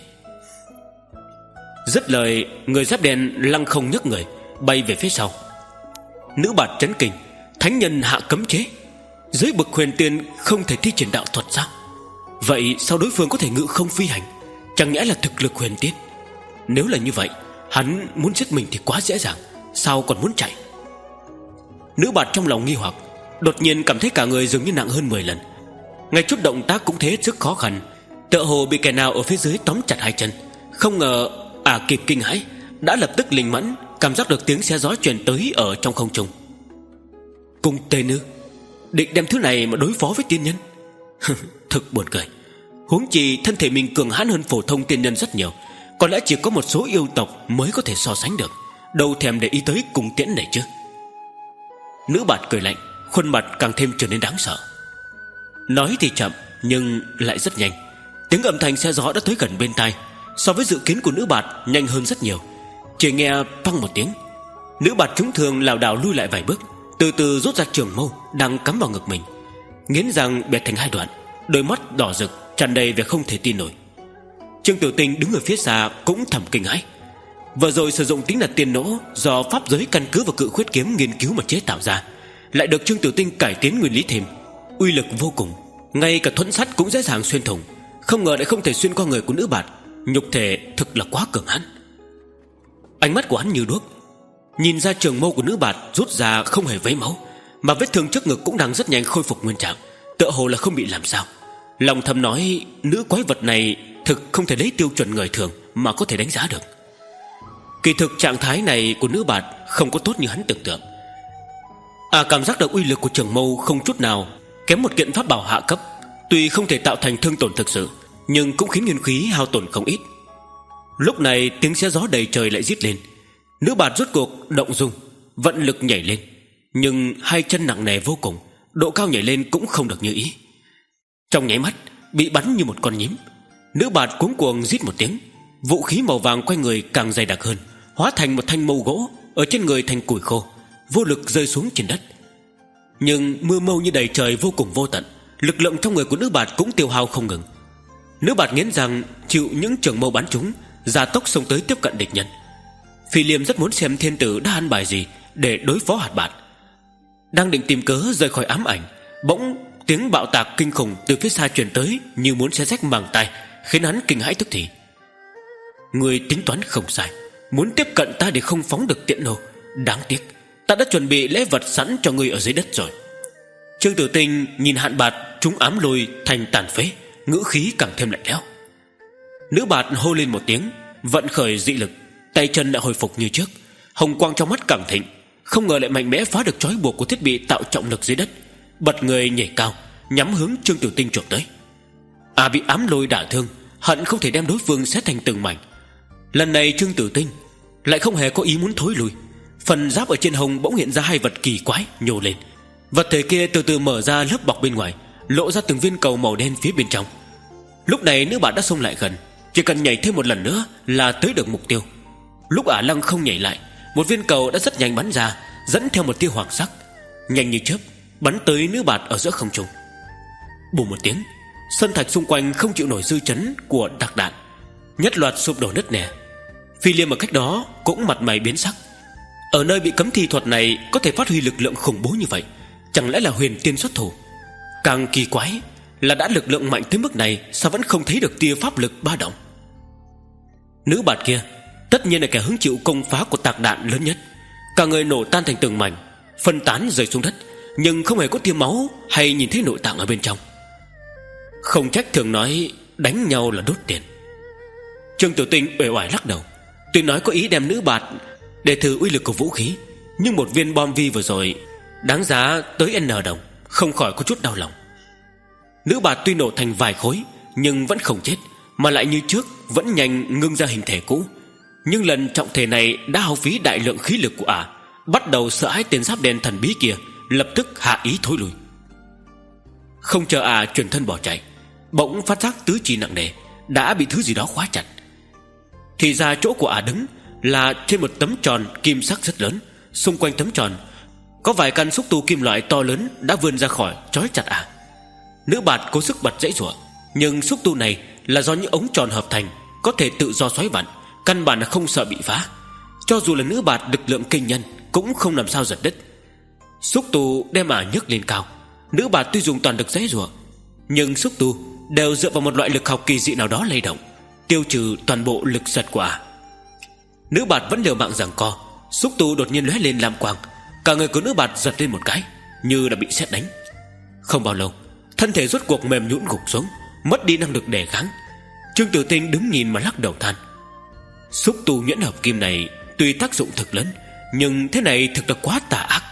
Dứt lời, người giáp đen lăng không nhấc người bay về phía sau. Nữ bạt chấn kinh, thánh nhân hạ cấm chế, dưới bậc huyền tiên không thể thi triển đạo thuật sao? Vậy sao đối phương có thể ngự không phi hành? Chẳng nhẽ là thực lực huyền tiên? Nếu là như vậy, hắn muốn giết mình thì quá dễ dàng, sao còn muốn chạy? Nữ bạt trong lòng nghi hoặc, đột nhiên cảm thấy cả người dường như nặng hơn mười lần. Ngay chút động tác cũng thế hết sức khó khăn, tựa hồ bị kẻ nào ở phía dưới tóm chặt hai chân. Không ngờ Ả à kịp kinh hãi, đã lập tức linh mẫn cảm giác được tiếng xe gió truyền tới ở trong không trung. Cung tê nữ định đem thứ này mà đối phó với tiên nhân? Thực buồn cười. Huống chi thân thể mình cường hãn hơn phổ thông tiên nhân rất nhiều, có lẽ chỉ có một số yêu tộc mới có thể so sánh được, đâu thèm để ý tới cung tiễn này chứ. Nữ bạt cười lạnh, khuôn mặt càng thêm trở nên đáng sợ. Nói thì chậm nhưng lại rất nhanh, tiếng âm thanh xe gió đã tới gần bên tai. So với dự kiến của nữ bạt nhanh hơn rất nhiều. Chỉ nghe păng một tiếng, nữ bạt trúng thương lảo đảo lui lại vài bước, từ từ rút ra trường mâu đang cắm vào ngực mình, nghiến răng bẹt thành hai đoạn, đôi mắt đỏ rực tràn đầy vẻ không thể tin nổi. Trương Tiểu Tinh đứng ở phía xa cũng thầm kinh hãi. Vừa rồi sử dụng tính là tiền nỗ do pháp giới căn cứ vào cự khuyết kiếm nghiên cứu mà chế tạo ra, lại được Trương Tiểu Tinh cải tiến nguyên lý thêm, uy lực vô cùng, ngay cả thuẫn sắt cũng dễ dàng xuyên thủng. Không ngờ lại không thể xuyên qua người của nữ bạt, nhục thể thực là quá cường hãn. Ánh mắt của hắn như đuốc, nhìn ra trường mâu của nữ bạt rút ra không hề vấy máu, mà vết thương trước ngực cũng đang rất nhanh khôi phục nguyên trạng, tựa hồ là không bị làm sao. Lòng thầm nói, nữ quái vật này thực không thể lấy tiêu chuẩn người thường mà có thể đánh giá được. Kỳ thực trạng thái này của nữ bạt không có tốt như hắn tưởng tượng. À, cảm giác được uy lực của trường mâu không chút nào kém một kiện pháp bảo hạ cấp, tuy không thể tạo thành thương tổn thực sự, nhưng cũng khiến nguyên khí hao tổn không ít. Lúc này tiếng xé gió đầy trời lại rít lên. Nữ bạt rốt cuộc động dung, vận lực nhảy lên, nhưng hai chân nặng nề vô cùng, độ cao nhảy lên cũng không được như ý. Trong nháy mắt bị bắn như một con nhím. Nữ bạt cuống cuồng rít một tiếng, vũ khí màu vàng quanh người càng dày đặc hơn, hóa thành một thanh mâu gỗ ở trên người thành củi khô, vô lực rơi xuống trên đất. Nhưng mưa mâu như đầy trời vô cùng vô tận, lực lượng trong người của nữ bạt cũng tiêu hao không ngừng. Nữ bạt nghiến rằng chịu những trường mâu bắn trúng, gia tốc xông tới tiếp cận địch nhân. Phi Liêm rất muốn xem thiên tử đã ăn bài gì để đối phó hạt bạt. Đang định tìm cớ rời khỏi ám ảnh, bỗng tiếng bạo tạc kinh khủng từ phía xa truyền tới như muốn xé rách màng tai, khiến hắn kinh hãi tức thì. Người tính toán không sai, muốn tiếp cận ta để không phóng được tiện nô. Đáng tiếc ta đã chuẩn bị lễ vật sẵn cho ngươi ở dưới đất rồi. Trương Tử Tinh nhìn hạn bạt trúng ám lùi thành tàn phế, ngữ khí càng thêm lạnh lẽo. Nữ bạt hô lên một tiếng, vận khởi dị lực, tay chân đã hồi phục như trước, hồng quang trong mắt càng thịnh. Không ngờ lại mạnh mẽ phá được trói buộc của thiết bị tạo trọng lực dưới đất, bật người nhảy cao, nhắm hướng Trương Tiểu Tinh chộp tới. À, bị ám lôi đả thương, hận không thể đem đối phương xé thành từng mảnh. Lần này Trương Tử Tinh lại không hề có ý muốn thối lui. Phần giáp ở trên hông bỗng hiện ra hai vật kỳ quái nhô lên. Vật thể kia từ từ mở ra lớp bọc bên ngoài, lộ ra từng viên cầu màu đen phía bên trong. Lúc này nữ bạn đã xông lại gần, chỉ cần nhảy thêm một lần nữa là tới được mục tiêu. Lúc Ả Lăng không nhảy lại, một viên cầu đã rất nhanh bắn ra, dẫn theo một tia hoàng sắc, nhanh như chớp bắn tới nữ bạt ở giữa không trung. Bùm một tiếng, sân thạch xung quanh không chịu nổi dư chấn của đặc đạn, nhất loạt sụp đổ nứt nẻ. Phi Liêm ở cách đó cũng mặt mày biến sắc. Ở nơi bị cấm thi thuật này có thể phát huy lực lượng khủng bố như vậy, chẳng lẽ là huyền tiên xuất thủ? Càng kỳ quái là đã lực lượng mạnh tới mức này, sao vẫn không thấy được tia pháp lực ba động? Nữ bạt kia tất nhiên là kẻ hứng chịu công phá của tạc đạn lớn nhất, cả người nổ tan thành từng mảnh, phân tán rơi xuống đất, nhưng không hề có tia máu hay nhìn thấy nội tạng ở bên trong. Không trách thường nói đánh nhau là đốt tiền. Trương Tiểu Tinh uể oải lắc đầu. Tuy nói có ý đem nữ bạt để thử uy lực của vũ khí, nhưng một viên bom vi vừa rồi đáng giá tới N đồng, không khỏi có chút đau lòng. Nữ bạt tuy nổ thành vài khối nhưng vẫn không chết, mà lại như trước vẫn nhanh ngưng ra hình thể cũ. Nhưng lần trọng thể này đã hao phí đại lượng khí lực của ả, bắt đầu sợ hãi tên giáp đen thần bí kia, lập tức hạ ý thối lui. Không chờ ả chuyển thân bỏ chạy, bỗng phát giác tứ chi nặng nề đã bị thứ gì đó khóa chặt. Thì ra chỗ của ả đứng là trên một tấm tròn kim sắc rất lớn. Xung quanh tấm tròn có vài căn xúc tu kim loại to lớn đã vươn ra khỏi trói chặt ả. Nữ bạt cố sức bật dãy giụa, nhưng xúc tu này là do những ống tròn hợp thành, có thể tự do xoáy vặn, căn bản là không sợ bị phá. Cho dù là nữ bạt lực lượng kinh nhân cũng không làm sao giật đứt. Xúc tu đem ả nhấc lên cao. Nữ bạt tuy dùng toàn lực dãy giụa, nhưng xúc tu đều dựa vào một loại lực học kỳ dị nào đó lay động, tiêu trừ toàn bộ lực giật của ả. Nữ bạt vẫn liều mạng giằng co. Xúc tu đột nhiên lóe lên lam quang, cả người của nữ bạt giật lên một cái, như là bị sét đánh. Không bao lâu, thân thể rốt cuộc mềm nhũn gục xuống, mất đi năng lực đề kháng. Trương Tử Tinh đứng nhìn mà lắc đầu than. Xúc tu nhuyễn hợp kim này tuy tác dụng thực lớn, nhưng thế này thực là quá tà ác.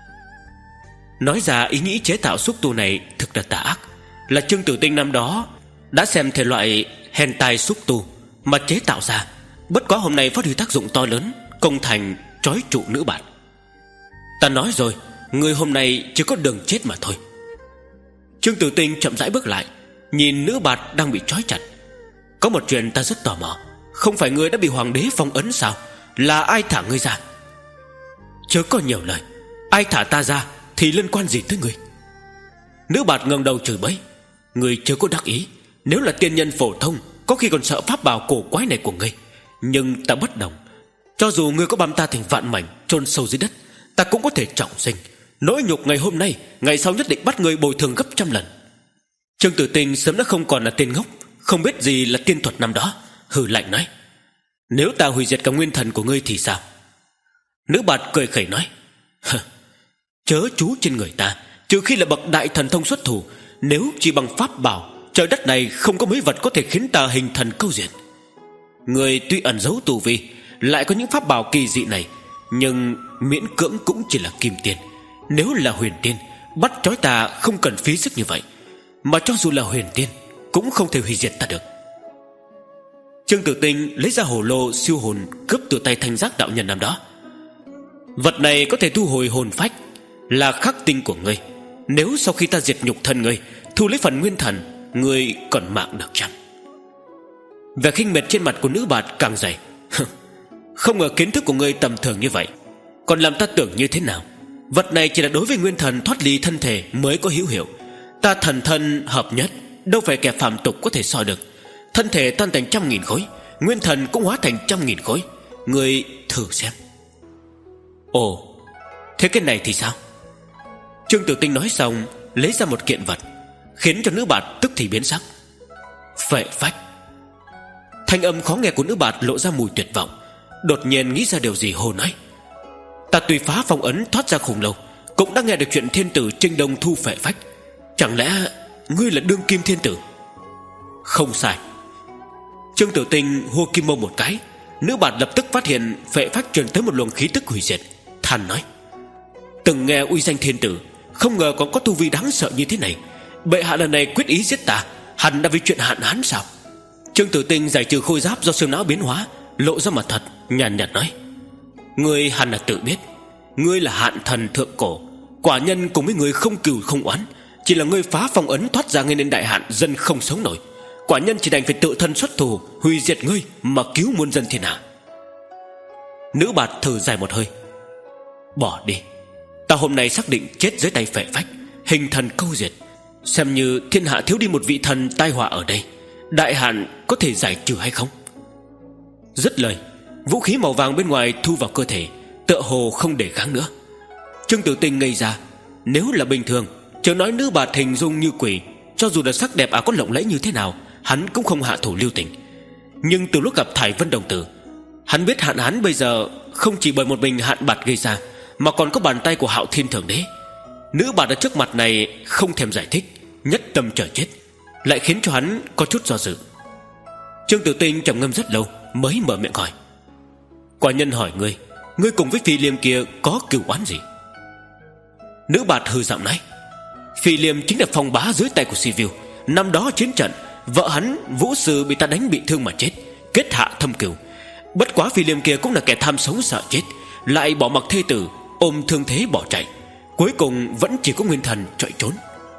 Nói ra ý nghĩ chế tạo xúc tu này thực là tà ác, là Trương Tử Tinh năm đó đã xem thể loại hentai xúc tu mà chế tạo ra. Bất quá hôm nay phát huy tác dụng to lớn, công thành trói trụ nữ bạn. Ta nói rồi, người hôm nay chỉ có đường chết mà thôi. Trương Tử Tinh chậm rãi bước lại, nhìn nữ bạt đang bị trói chặt. Có một chuyện ta rất tò mò, không phải ngươi đã bị hoàng đế phong ấn sao? Là ai thả ngươi ra? Chớ có nhiều lời, ai thả ta ra thì liên quan gì tới ngươi? Nữ bạt ngẩng đầu chửi bới. Ngươi chớ có đắc ý, nếu là tiên nhân phổ thông có khi còn sợ pháp bảo cổ quái này của ngươi. Nhưng ta bất đồng, cho dù ngươi có băm ta thành vạn mảnh chôn sâu dưới đất, ta cũng có thể trọng sinh. Nỗi nhục ngày hôm nay, ngày sau nhất định bắt ngươi bồi thường gấp trăm lần. Trương Tử Tinh sớm đã không còn là tên ngốc, không biết gì là tiên thuật năm đó, hừ lạnh nói. Nếu ta hủy diệt cả nguyên thần của ngươi thì sao? Nữ bạt cười khẩy nói. Chớ chú trên người ta, trừ khi là bậc đại thần thông xuất thủ. Nếu chỉ bằng pháp bảo, trời đất này không có mấy vật có thể khiến ta hình thần câu diện. Người tuy ẩn giấu tu vi, lại có những pháp bảo kỳ dị này, nhưng miễn cưỡng cũng chỉ là kim tiên. Nếu là huyền tiên, bắt trói ta không cần phí sức như vậy. Mà cho dù là huyền tiên, cũng không thể hủy diệt ta được. Trương Tử Tinh lấy ra hồ lô siêu hồn cướp từ tay Thanh Giác đạo nhân năm đó. Vật này có thể thu hồi hồn phách, là khắc tinh của ngươi. Nếu sau khi ta diệt nhục thân ngươi, thu lấy phần nguyên thần, ngươi còn mạng được chăng? Vẻ khinh miệt trên mặt của nữ bạt càng dày. Không ngờ kiến thức của ngươi tầm thường như vậy, còn làm ta tưởng như thế nào. Vật này chỉ là đối với nguyên thần thoát ly thân thể mới có hữu hiệu. Ta thần thân hợp nhất, đâu phải kẻ phàm tục có thể so được. Thân thể tan thành trăm nghìn khối, nguyên thần cũng hóa thành trăm nghìn khối. Ngươi thử xem. Ồ, thế cái này thì sao? Trương Tử Tinh nói xong, lấy ra một kiện vật, khiến cho nữ bạt tức thì biến sắc. Phệ phách. Thanh âm khó nghe của nữ bạt lộ ra mùi tuyệt vọng. Đột nhiên nghĩ ra điều gì hồ nói. Ta tuy phá phong ấn thoát ra khủng lâu, cũng đã nghe được chuyện thiên tử Trinh Đông thu phệ phách. Chẳng lẽ ngươi là đương kim thiên tử? Không sai. Trương Tử Tinh hô kim mông một cái. Nữ bạt lập tức phát hiện phệ phách truyền tới một luồng khí tức hủy diệt, than nói. Từng nghe uy danh thiên tử, không ngờ còn có tu vi đáng sợ như thế này. Bệ hạ lần này quyết ý giết ta, hẳn đã vì chuyện hạn hán sao? Trương Tử Tinh giải trừ khôi giáp do xương não biến hóa, lộ ra mặt thật, nhàn nhạt nói. Ngươi hẳn là tự biết, ngươi là hạn thần thượng cổ, quả nhân cùng với ngươi không cừu không oán. Chỉ là ngươi phá phong ấn thoát ra ngay nên đại hạn, dân không sống nổi. Quả nhân chỉ đành phải tự thân xuất thủ, hủy diệt ngươi mà cứu muôn dân thiên hạ. Nữ bạt thở dài một hơi. Bỏ đi, ta hôm nay xác định chết dưới tay phệ phách, hình thần câu diệt. Xem như thiên hạ thiếu đi một vị thần tai họa ở đây, đại hạn có thể giải trừ hay không? Dứt lời, vũ khí màu vàng bên ngoài thu vào cơ thể, tựa hồ không để kháng nữa. Trương Tử Tinh ngây ra. Nếu là bình thường, chớ nói nữ bạt hình dung như quỷ, cho dù là sắc đẹp à có lộng lẫy như thế nào, hắn cũng không hạ thủ lưu tình. Nhưng từ lúc gặp Thải Vân đồng tử, hắn biết hạn hán bây giờ không chỉ bởi một mình hạn bạt gây ra, mà còn có bàn tay của Hạo Thiên Thượng Đế. Nữ bạt ở trước mặt này không thèm giải thích, nhất tâm chờ chết, lại khiến cho hắn có chút do dự. Trương Tử Tinh trầm ngâm rất lâu mới mở miệng hỏi. Quả nhân hỏi ngươi, ngươi cùng với Phi Liêm kia có cửu oán gì? Nữ bạt hừ giọng nói. Phi Liêm chính là phong bá dưới tay của Sibiu. Năm đó chiến trận, Vợ hắn Vũ Sư bị ta đánh bị thương mà chết, kết hạ thâm cừu. Bất quá Phi Liêm kia cũng là kẻ tham sống sợ chết, lại bỏ mặc thê tử, ôm thương thế bỏ chạy. Cuối cùng vẫn chỉ có Nguyên Thần chạy trốn.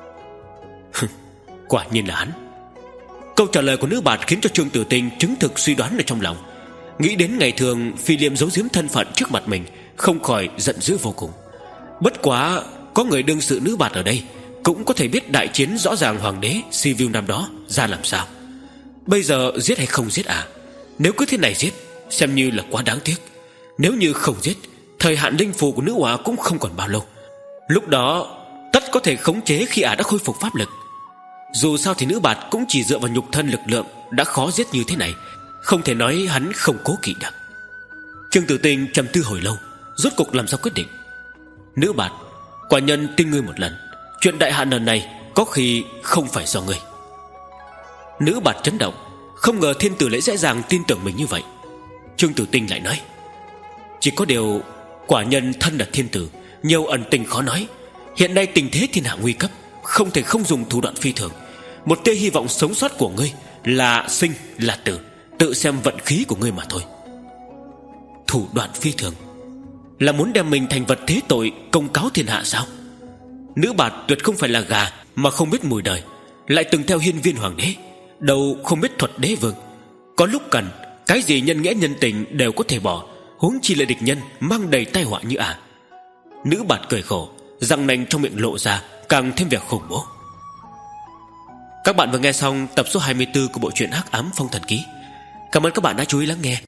Quả nhiên là hắn. Câu trả lời của nữ bạt khiến cho Trương Tử Tinh chứng thực suy đoán ở trong lòng. Nghĩ đến ngày thường Phi Liêm giấu giếm thân phận trước mặt mình, không khỏi giận dữ vô cùng. Bất quá có người đương sự nữ bạt ở đây, cũng có thể biết đại chiến rõ ràng hoàng đế Sibiu năm đó ra làm sao. Bây giờ giết hay không giết à? Nếu cứ thế này giết, xem như là quá đáng tiếc. Nếu như không giết, thời hạn linh phù của nữ hỏa cũng không còn bao lâu. Lúc đó tất có thể khống chế khi ả đã khôi phục pháp lực. Dù sao thì nữ bạt cũng chỉ dựa vào nhục thân lực lượng đã khó giết như thế này, không thể nói hắn không cố kỵ được. Trương Tử Tinh trầm tư hồi lâu, rốt cục làm ra quyết định. Nữ bạt, quả nhân tin ngươi một lần, chuyện đại hạn lần này có khi không phải do ngươi. Nữ bạt chấn động, không ngờ thiên tử lại dễ dàng tin tưởng mình như vậy. Trương Tử Tinh lại nói, chỉ có điều quả nhân thân là thiên tử, nhiều ẩn tình khó nói. Hiện nay tình thế thiên hạ nguy cấp, không thể không dùng thủ đoạn phi thường. Một tia hy vọng sống sót của ngươi là sinh là tử, tự xem vận khí của ngươi mà thôi. Thủ đoạn phi thường là muốn đem mình thành vật thế tội công cáo thiên hạ sao? Nữ bạt tuyệt không phải là gà mà không biết mùi đời, lại từng theo hiên viên hoàng đế, đâu không biết thuật đế vương. Có lúc cần, cái gì nhân nghĩa nhân tình đều có thể bỏ, huống chi là địch nhân mang đầy tai họa như ả. Nữ bạt cười khổ, răng nanh trong miệng lộ ra, càng thêm vẻ khủng bố. Các bạn vừa nghe xong tập số hai mươi tư của bộ truyện Hắc Ám Phong Thần Ký. Cảm ơn các bạn đã chú ý lắng nghe.